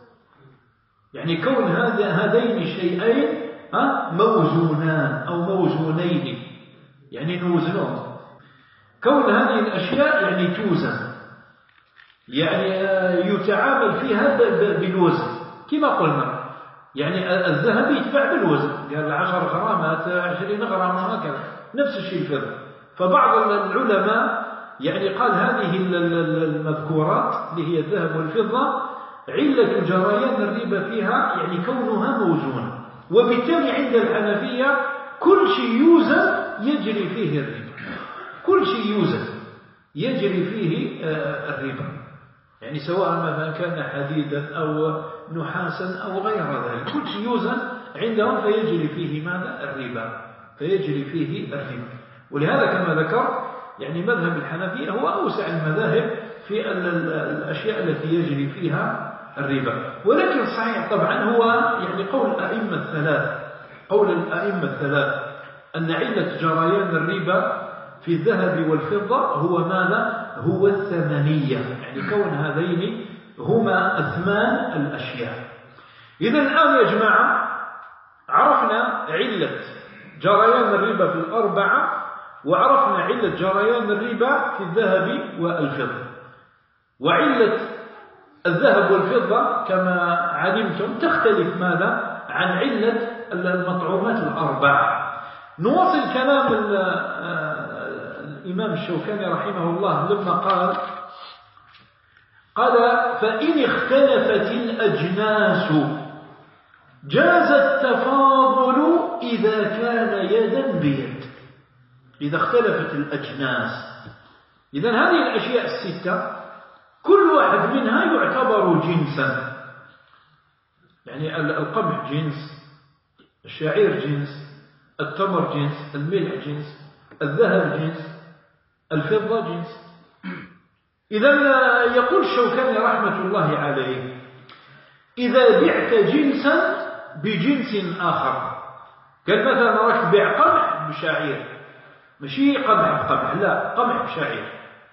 يعني كون هذين الشيئين موزونان أو موزونين، يعني نوزنهم، كون هذه الأشياء يعني توزن، يعني يتعامل فيها بالوزن كما قلنا، يعني الذهب يتباع بالوزن، قال عشر غرامات عشرين غرام وهكذا، نفس الشيء الفضة. فبعض العلماء يعني قال هذه المذكورات اللي هي الذهب والفضة علة جريان الربا فيها يعني كونها موزونة، وبالتالي عند الحنفية كل شيء يوزن يجري فيه الربا، كل شيء يوزن يجري فيه الربا، يعني سواء مثلا كان حديدا أو نحاسا أو غير ذلك، كل شيء يوزن عندهم فيجري فيه ماذا؟ الربا، فيجري فيه الربا. ولهذا كما ذكر يعني مذهب الحنفية هو أوسع المذاهب في الأشياء التي يجري فيها الربا، ولكن الصحيح طبعا هو يعني قول الأئمة الثلاث، قول الأئمة الثلاث أن علة جريان الربا في الذهب والفضة هو ماذا؟ هو الثمنية، يعني كون هذين هما أثمان الأشياء. إذا الآن يا جماعة عرفنا علة جريان الربا في الأربعة، وعرفنا علة جريان الربا في الذهب والفضة، وعلة الذهب والفضة كما علمتم تختلف ماذا؟ عن علة المطعومات الأربعة. نواصل كلام الإمام الشوكاني رحمه الله لما قال قال فإن اختلفت الأجناس جاز التفاضل إذا كان يدا بيد. إذا اختلفت الأجناس، إذن هذه الأشياء الستة كل واحد منها يعتبر جنسا، يعني القمح جنس، الشعير جنس، التمر جنس، الملح جنس، الذهب جنس، الفضة جنس. إذن يقول الشوكاني رحمة الله عليه إذا بعت جنسا بجنس آخر، قال مثلا راك بيع قمح بشعير، ماشي قمح بقمح، لا، قمح بشعير،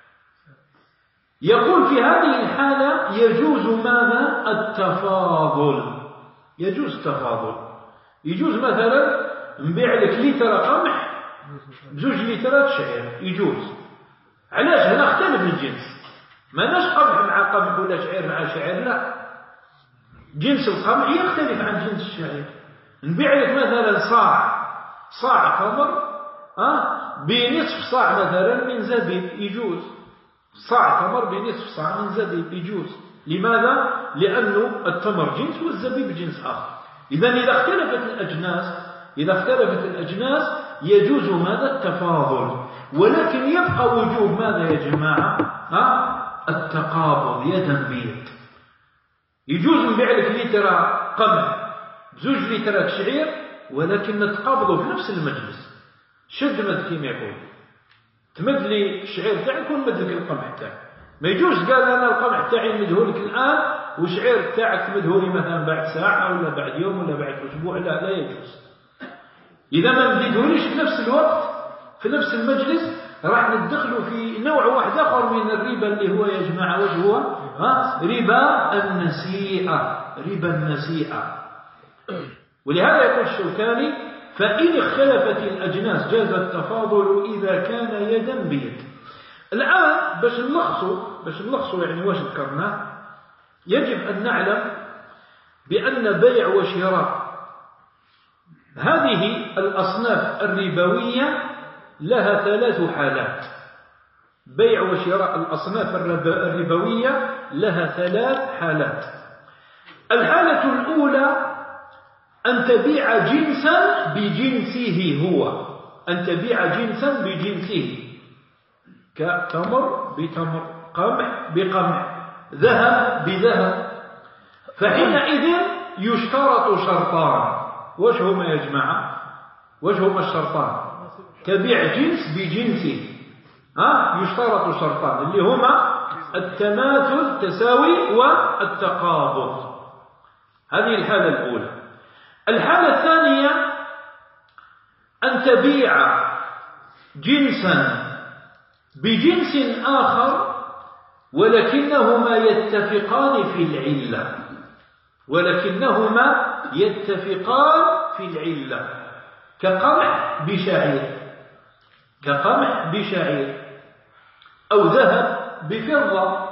يقول في هذه الحالة يجوز ماذا؟ التفاضل، يجوز التفاضل، يجوز مثلا نبيع لك لتر قمح بزوج لترات شعير، يجوز. علاش؟ هنا اختلف الجنس، ما ناش قمح مع قمح ولا شعير مع شعير، لا، جنس القمح يختلف عن جنس الشعير. نبيع لك مثلا صاع صاع تمر أه؟ بنصف صاع مثلا من زبيب، يجوز، صاع تمر بنصف صاع من زبيب يجوز. لماذا؟ لأنه التمر جنس والزبيب جنس آخر. إذن إذا اختلفت الأجناس إذا اختلفت الأجناس يجوز ماذا؟ التفاضل، ولكن يبقى وجوب ماذا يا جماعة؟ ها؟ التقابض يدا بيد. يجوز نبيع لك لتر قمح بزوج لترات شعير، ولكن نتقابضوا في نفس المجلس، شد مد كيما يقول، تمد لي الشعير تاعك ونمد لك القمح تاعك. ما يجوز قال انا القمح تاعي نمده لك الان والشعير تاعك تمده لي مثلا بعد ساعه ولا بعد يوم ولا بعد اسبوع، لا لا يجوز. اذا ما مديتهوليش في نفس الوقت في نفس المجلس راح ندخلوا في نوع واحد اخر من الربا اللي هو يا جماعه وش هو؟ ها؟ ربا النسيئه، ربا النسيئه. ولهذا يقول الشوكاني فإن اختلفت الأجناس جاز التفاضل إذا كان يدا بيد. الآن باش نلخصوا باش نلخصوا يعني واش ذكرناه، يجب أن نعلم بأن بيع وشراء هذه الأصناف الربوية لها ثلاث حالات. بيع وشراء الأصناف الربوية لها ثلاث حالات. الحالة الأولى أن تبيع جنسا بجنسه هو، أن تبيع جنسا بجنسه، كتمر بتمر، قمح بقمح، ذهب بذهب. فحينئذ يشترط شرطان. وش هما يا جماعة؟ وش هما الشرطان؟ تبيع جنس بجنسه، ها يشترط شرطان اللي هما التماثل تساوي والتقابض. هذه الحالة الأولى. الحالة الثانية أن تبيع جنسا بجنس آخر ولكنهما يتفقان في العلة، ولكنهما يتفقان في العلة، كقمح بشعير، كقمح بشعير، أو ذهب بفضة.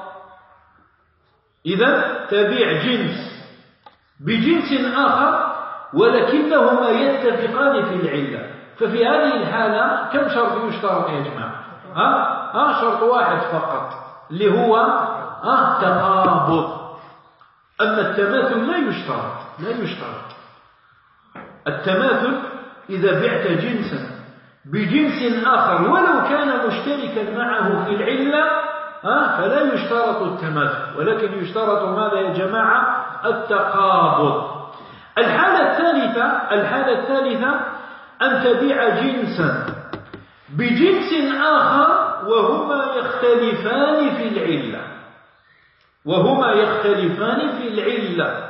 إذا تبيع جنس بجنس آخر ولكنهما يتفقان في العلة. ففي هذه الحالة كم شرط يشترط يا جماعة؟ ها؟ ها شرط واحد فقط اللي هو ها تقابض. أما التماثل لا يشترط، لا يشترط. التماثل إذا بعت جنسا بجنس آخر ولو كان مشتركا معه في العلة ها فلا يشترط التماثل، ولكن يشترط ماذا يا جماعة؟ التقابض. الحالة الثالثة الحالة الثالثة أن تبيع جنسا بجنس آخر وهما يختلفان في العلة، وهما يختلفان في العلة،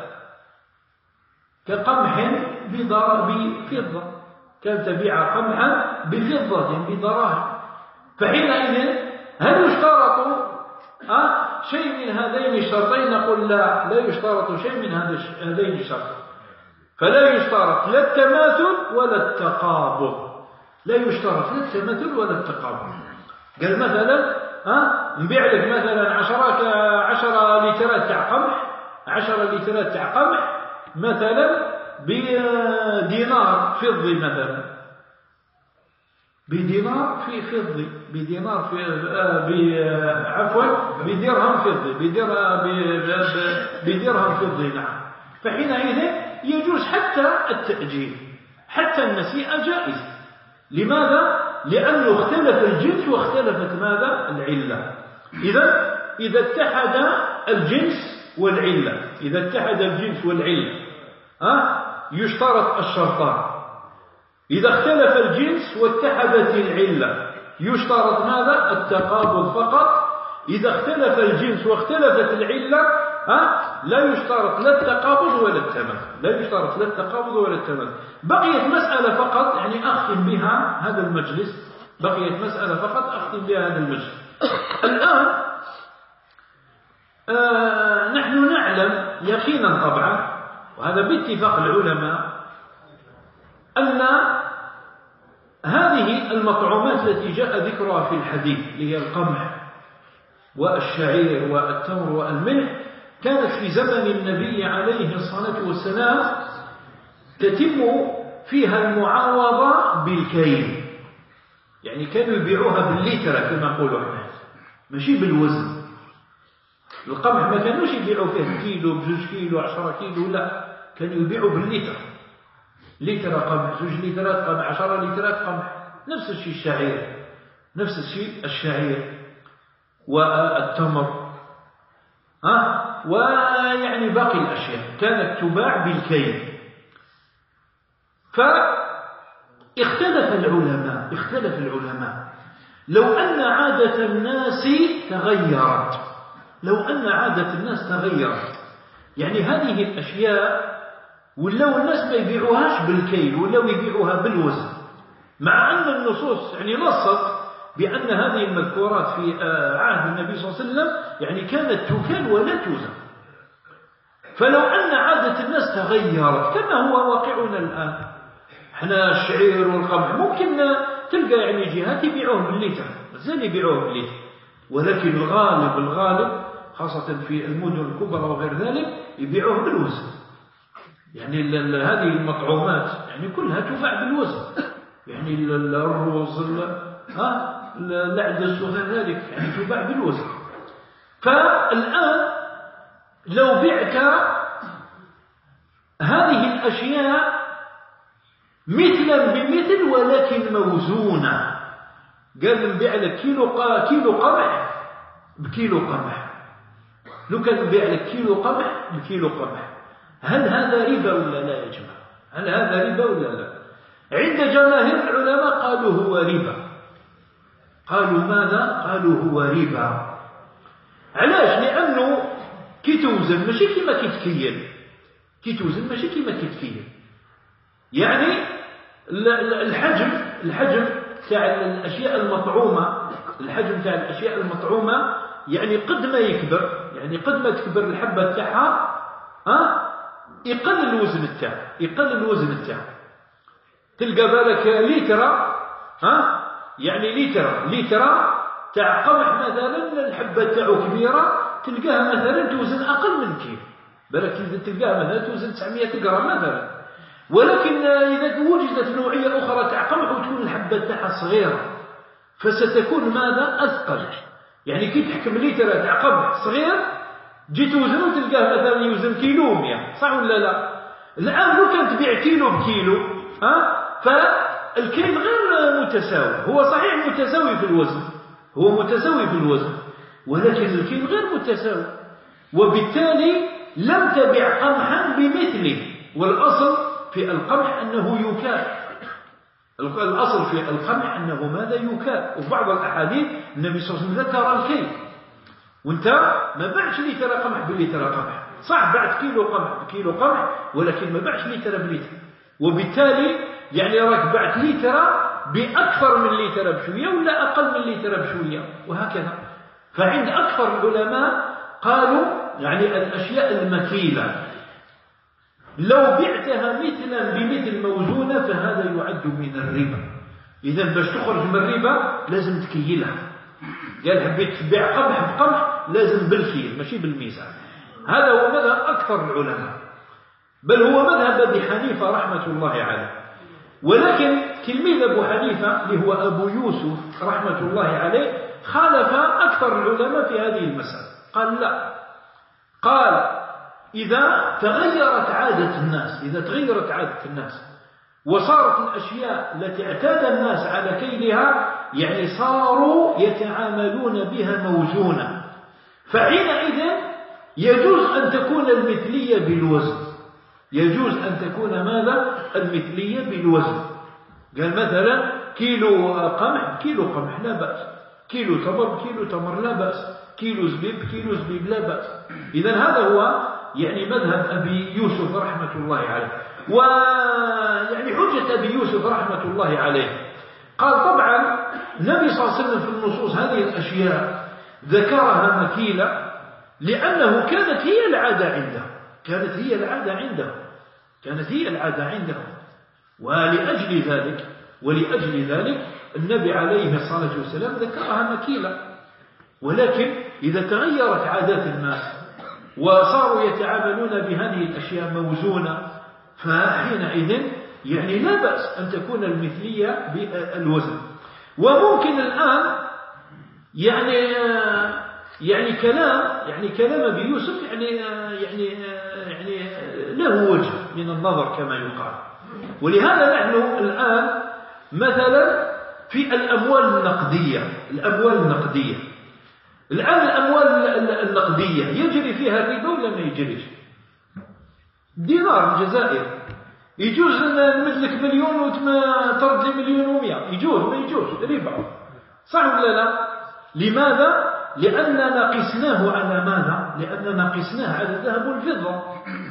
كقمح بفضة، كان تبيع قمحا بفضة بدراهم. فحينئذ هل يشترط أه شيء من هذين الشرطين؟ نقول لا، لا يشترط شيء من هذين الشرطين. فلا يشترط لا التماثل ولا التقابض، لا يشترط لا التماثل ولا التقابض. قال مثلا ها نبيع لك مثلا عشرة عشرة لترات تاع قمح، عشرة لترات تاع قمح مثلا بدينار فضي، مثلا بدينار في فضي، بدينار في آه عفوا بدرهم فضي، بدرهم فضي. نعم. فحينئذ يجوز حتى التأجيل، حتى النسيئة جائزة. لماذا؟ لأنه اختلف الجنس واختلفت ماذا؟ العلة. إذا إذا اتحد الجنس والعلة، إذا اتحد الجنس والعلة ها يشترط الشرطان. إذا اختلف الجنس واتحدت العلة يشترط ماذا؟ التقابض فقط. إذا اختلف الجنس واختلفت العلة ها لا يشترط لا التقابض ولا التماثل، لا يشترط لا التقابض ولا التماثل. بقيت مسألة فقط يعني أختم بها هذا المجلس، بقيت مسألة فقط أختم بها هذا المجلس. الآن آه نحن نعلم يقينا طبعا، وهذا باتفاق العلماء، أن هذه المطعومات التي جاء ذكرها في الحديث اللي هي القمح والشعير والتمر والملح كانت في زمن النبي عليه الصلاة والسلام تتم فيها المعاوضة بالكيل، يعني كانوا يبيعوها باللتر كما نقولوا احنا، ماشي بالوزن. القمح ما كانوش يبيعوا فيه كيلو بجوج كيلو عشرة كيلو، لا، كانوا يبيعوا باللتر، لتر قمح، زوج لترات قمح، عشرة لترات قمح. نفس الشيء الشعير، نفس الشيء الشعير والتمر ها ويعني باقي الأشياء كانت تباع بالكيل. فاختلف العلماء اختلف العلماء لو أن عادة الناس تغيرت، لو أن عادة الناس تغيرت، يعني هذه الأشياء ولو الناس ما يبيعوهاش بالكيل ولو يبيعوها بالوزن، مع أن النصوص يعني نصت بأن هذه المذكورات في عهد النبي صلى الله عليه وسلم يعني كانت تكال ولا توزن. فلو أن عادة الناس تغيرت كما هو واقعنا الآن، احنا الشعير والقمح ممكن تلقى يعني جهات يبيعوه باللتر، زين يبيعوه باللتر، ولكن الغالب الغالب خاصة في المدن الكبرى وغير ذلك يبيعوه بالوزن، يعني هذه المطعومات يعني كلها تباع بالوزن، يعني الرز ها العدس وغير ذلك يعني تباع بالوزن. فالآن لو بعت هذه الأشياء مثلا بمثل ولكن موزونة، قال نبيع لك كيلو كيلو قمح بكيلو قمح، لو كان نبيع لك كيلو قمح بكيلو قمح، هل هذا ربا ولا لا يا جماعة؟ هل هذا ربا ولا لا؟ عند جماهير العلماء قالوا هو ربا. قالوا ماذا؟ قالوا هو ربا. علاش؟ لأنه كي توزن ماشي كيما كي تكيل، كي توزن ماشي كيما كي تكيل. يعني الحجم الحجم تاع الأشياء المطعومة، الحجم تاع الأشياء المطعومة يعني قد ما يكبر، يعني قد ما تكبر الحبة تاعها ها يقل الوزن تاعها، يقل الوزن تاعها. تلقى بالك لترة ها يعني لترة لترة تاع قمح مثلا الحبة تاعو كبيرة تلقاها مثلا توزن أقل من كيلو، بالك تلقاها مثلا توزن تسعمائة غرام مثلا. ولكن إذا وجدت نوعية أخرى تاع قمح وتكون الحبة تاعها صغيرة فستكون ماذا؟ أثقل. يعني كي تحكم لترة تاع قمح صغير جي توزنه تلقاه مثلا يوزن كيلو مية، صح ولا لا؟ الآن لو كان تبيع كيلو بكيلو ها فالكيل غير متساوي، هو صحيح متساوي في الوزن، هو متساوي في الوزن ولكن الكيل غير متساوي، وبالتالي لم تبع قمحا بمثله. والأصل في القمح أنه يكال، الأصل في القمح أنه ماذا؟ يكال. وفي بعض الأحاديث النبي صلى الله عليه وسلم ذكر الكيل، وانت ما بعتش لتر قمح بلتر قمح، صح بعت كيلو قمح بكيلو قمح ولكن ما بعتش لتر بلتر، وبالتالي يعني راك بعت لتر بأكثر من لتر بشوية ولا أقل من لتر بشوية وهكذا. فعند أكثر العلماء قالوا يعني الأشياء المكيلة لو بعتها مثلا بمثل موزونة فهذا يعد من الربا. إذا باش تخرج من الربا لازم تكيلها. قال حبيت تبيع قمح بقمح لازم بالكيل ماشي بالميزان. هذا هو مذهب أكثر العلماء، بل هو مذهب أبي حنيفة رحمة الله عليه. ولكن تلميذ أبو حنيفة اللي هو أبو يوسف رحمة الله عليه خالف أكثر العلماء في هذه المسألة. قال لا، قال إذا تغيرت عادة الناس، إذا تغيرت عادة الناس وصارت الأشياء التي اعتاد الناس على كيلها يعني صاروا يتعاملون بها موزونة، فحينئذ يجوز أن تكون المثلية بالوزن، يجوز أن تكون ماذا؟ المثلية بالوزن. قال مثلا كيلو قمح كيلو قمح لا بأس، كيلو تمر كيلو تمر لا بأس، كيلو زبيب كيلو زبيب لا بأس. إذن هذا هو يعني مذهب أبي يوسف رحمة الله عليه. ويعني حجة أبي يوسف رحمة الله عليه قال طبعا النبي صلى الله عليه وسلم في النصوص هذه الأشياء ذكرها مكيلة لأنه كانت هي العادة عنده، كانت هي العادة عنده كانت هي العادة عنده ولأجل ذلك ولأجل ذلك النبي عليه الصلاة والسلام ذكرها مكيلة. ولكن إذا تغيرت عادات الناس وصاروا يتعاملون بهذه الأشياء موزونة فحينئذ يعني لا بأس أن تكون المثلية بالوزن. وممكن الآن يعني يعني كلام يعني كلام أبي يوسف يعني يعني يعني له وجه من النظر كما يقال. ولهذا نحن الآن مثلا في الأموال النقدية، الأموال النقدية الآن الأموال النقدية يجري فيها الربا ولا ما يجريش؟ دينار الجزائر يجوز نمدلك مليون وترد لي مليون ومئة، يجوز ما يجوز ربا، صح ولا لا؟ لماذا؟ لأننا قسناه على ماذا؟ لأننا قسناه على الذهب والفضة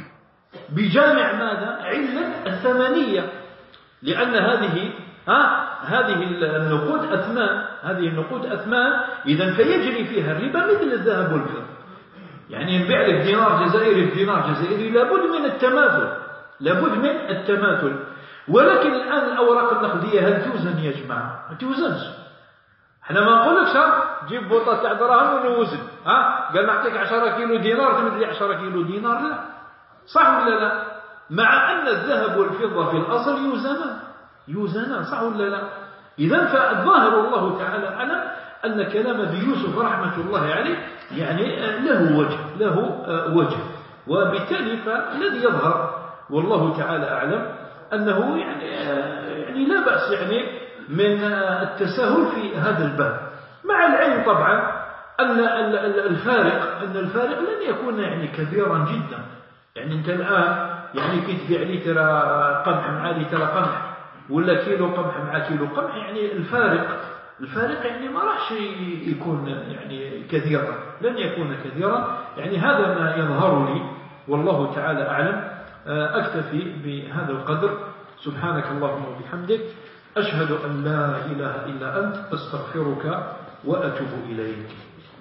بجامع ماذا؟ علة الثمنية، لأن هذه ها هذه النقود أثمان، هذه النقود أثمان، إذا فيجري فيها الربا مثل الذهب والفضة. يعني نبيع لك دينار جزائري بدينار جزائري لابد من التماثل، لابد من التماثل. ولكن الآن الأوراق النقدية هل توزن يا جماعة؟ ما توزنش. احنا ما نقولكش جيب بوطة تاع دراهم ونوزن، ها قال نعطيك عشرة كيلو دينار تمد لي عشرة كيلو دينار، لا، صح ولا لا؟ مع أن الذهب والفضة في الأصل يوزنان يوزنان صح ولا لا؟ إذن فالظاهر والله تعالى أعلم أن كلام ابي يوسف رحمة الله عليه يعني له وجه له وجه وبالتالي فالذي يظهر والله تعالى أعلم أنه يعني يعني لا بأس يعني من التساهل في هذا الباب، مع العلم طبعا أن الفارق أن الفارق لن يكون يعني كبيرا جدا. يعني أنت الآن يعني كي تبيع لي ترى قمح مع لي ترى قمح، ولا كيلو قمح مع كيلو قمح، يعني الفارق الفارق يعني ما راحش يكون يعني كثيرا، لن يكون كثيرا. يعني هذا ما يظهر لي والله تعالى أعلم. أكتفي بهذا القدر. سبحانك اللهم وبحمدك، أشهد أن لا إله إلا أنت، أستغفرك وأتوب إليك.